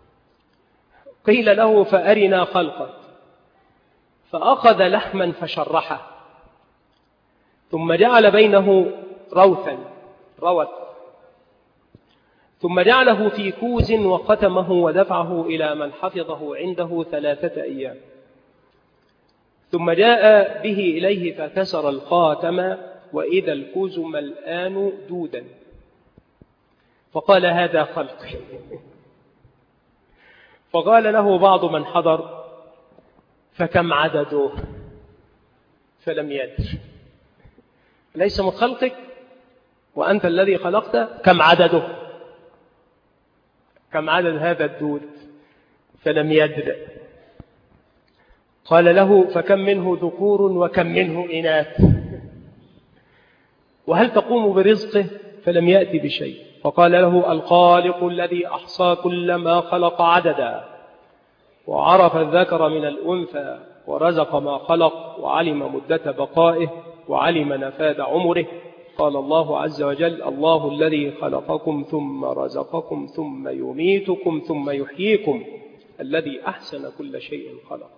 قيل له: فأرنا خلقك. فأخذ لحما فشرحه، ثم جعل بينه روثا روث، ثم جعله في كوز وختمه ودفعه إلى من حفظه عنده ثلاثة أيام، ثم جاء به إليه فكسر الخاتم وإذا الكوز ملآن دودا، فقال: هذا خلقي. فقال له بعض من حضر: فكم عدده؟ فلم يدر. ليس من خلقك وأنت الذي خلقت، كم عدده؟ كم عدد هذا الدود؟ فلم يدر. قال له: فكم منه ذكور وكم منه إناث؟ وهل تقوم برزقه؟ فلم يأتي بشيء. فقال له: الخالق الذي أحصى كل ما خلق عددا، وعرف الذكر من الأنثى، ورزق ما خلق، وعلم مدة بقائه، وعلم نفاد عمره. قال الله عز وجل: الله الذي خلقكم ثم رزقكم ثم يميتكم ثم يحييكم الذي أحسن كل شيء خلق.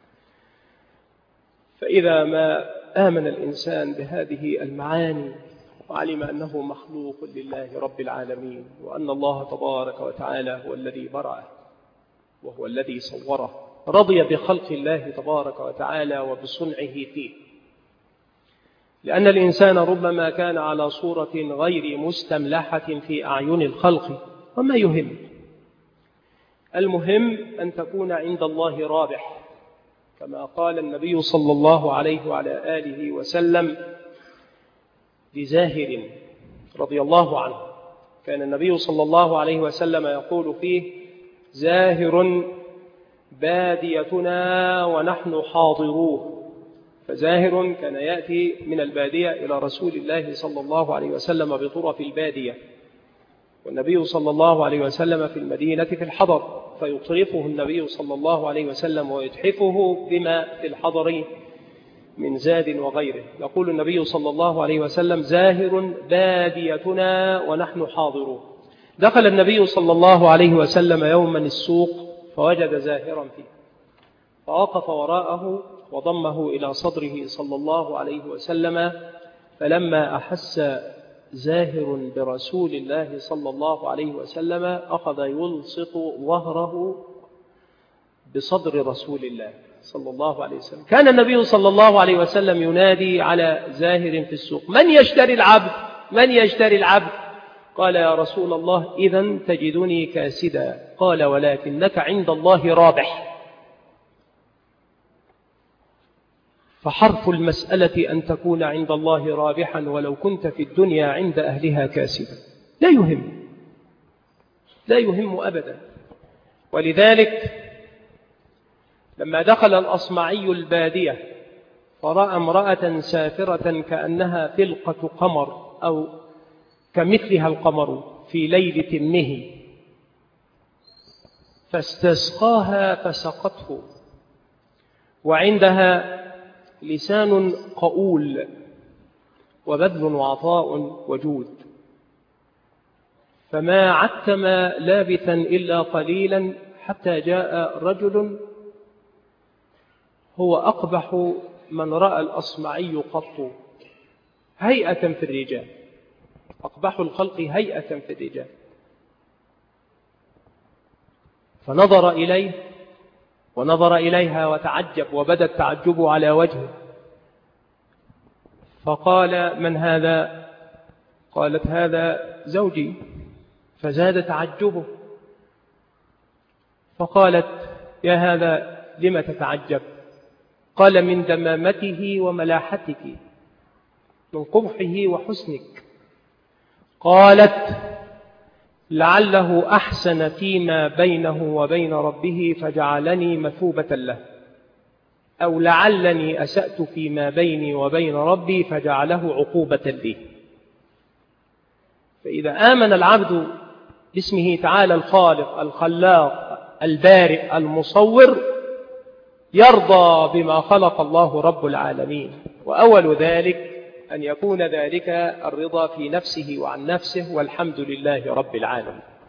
فإذا ما آمن الإنسان بهذه المعاني وعلم أنه مخلوق لله رب العالمين، وأن الله تبارك وتعالى هو الذي برأه وهو الذي صوره، رضي بخلق الله تبارك وتعالى وبصنعه فيه. لأن الإنسان ربما كان على صورة غير مستملحة في أعين الخلق، وما يهم. المهم أن تكون عند الله رابح، كما قال النبي صلى الله عليه وعلى آله وسلم لزاهر رضي الله عنه. كان النبي صلى الله عليه وسلم يقول فيه: زاهر باديتنا ونحن حاضروه. فزاهر كان يأتي من البادية إلى رسول الله صلى الله عليه وسلم بطرف البادية، والنبي صلى الله عليه وسلم في المدينة في الحضر، فيطرفه النبي صلى الله عليه وسلم ويتحفه بما في الحضر من زاد وغيره. يقول النبي صلى الله عليه وسلم: زاهر باديتنا ونحن حاضروه. دخل النبي صلى الله عليه وسلم يوما السوق فوجد زاهرا فيه، فوقف وراءه وضمه إلى صدره صلى الله عليه وسلم. فلما أحس زاهر برسول الله صلى الله عليه وسلم أخذ يلصق ظهره بصدر رسول الله صلى الله عليه وسلم. كان النبي صلى الله عليه وسلم ينادي على زاهر في السوق: من يشتري العبد؟ من يشتري العبد؟ قال: يا رسول الله إذن تجدني كاسدا. قال: ولكنك عند الله رابح. فحرف المسألة أن تكون عند الله رابحا ولو كنت في الدنيا عند أهلها كاسدا. لا يهم، لا يهم أبدا. ولذلك لما دخل الأصمعي البادية فرأى امرأة سافرة كأنها فلقة قمر أو كمثلها القمر في ليل تمه، فاستسقاها فسقته، وعندها لسان قؤول وبذل وعطاء وجود، فما عتم لابثا إلا قليلا حتى جاء رجل هو أقبح من رأى الأصمعي قط هيئة في الرجال، أقبح الخلق هيئة في الرجال، فنظر إليه ونظر إليها وتعجب، وبدا التعجب على وجهه، فقال: من هذا؟ قالت: هذا زوجي. فزاد تعجبه، فقالت: يا هذا لم تتعجب؟ قال: من دمامته وملاحتك، من قبحه وحسنك. قالت: لعله أحسن فيما بينه وبين ربه فجعلني مثوبة له، أو لعلني أسأت فيما بيني وبين ربي فجعله عقوبة لي. فإذا آمن العبد باسمه تعالى الخالق الخلاق البارئ المصور يرضى بما خلق الله رب العالمين، وأول ذلك أن يكون ذلك الرضا في نفسه وعن نفسه، والحمد لله رب العالمين.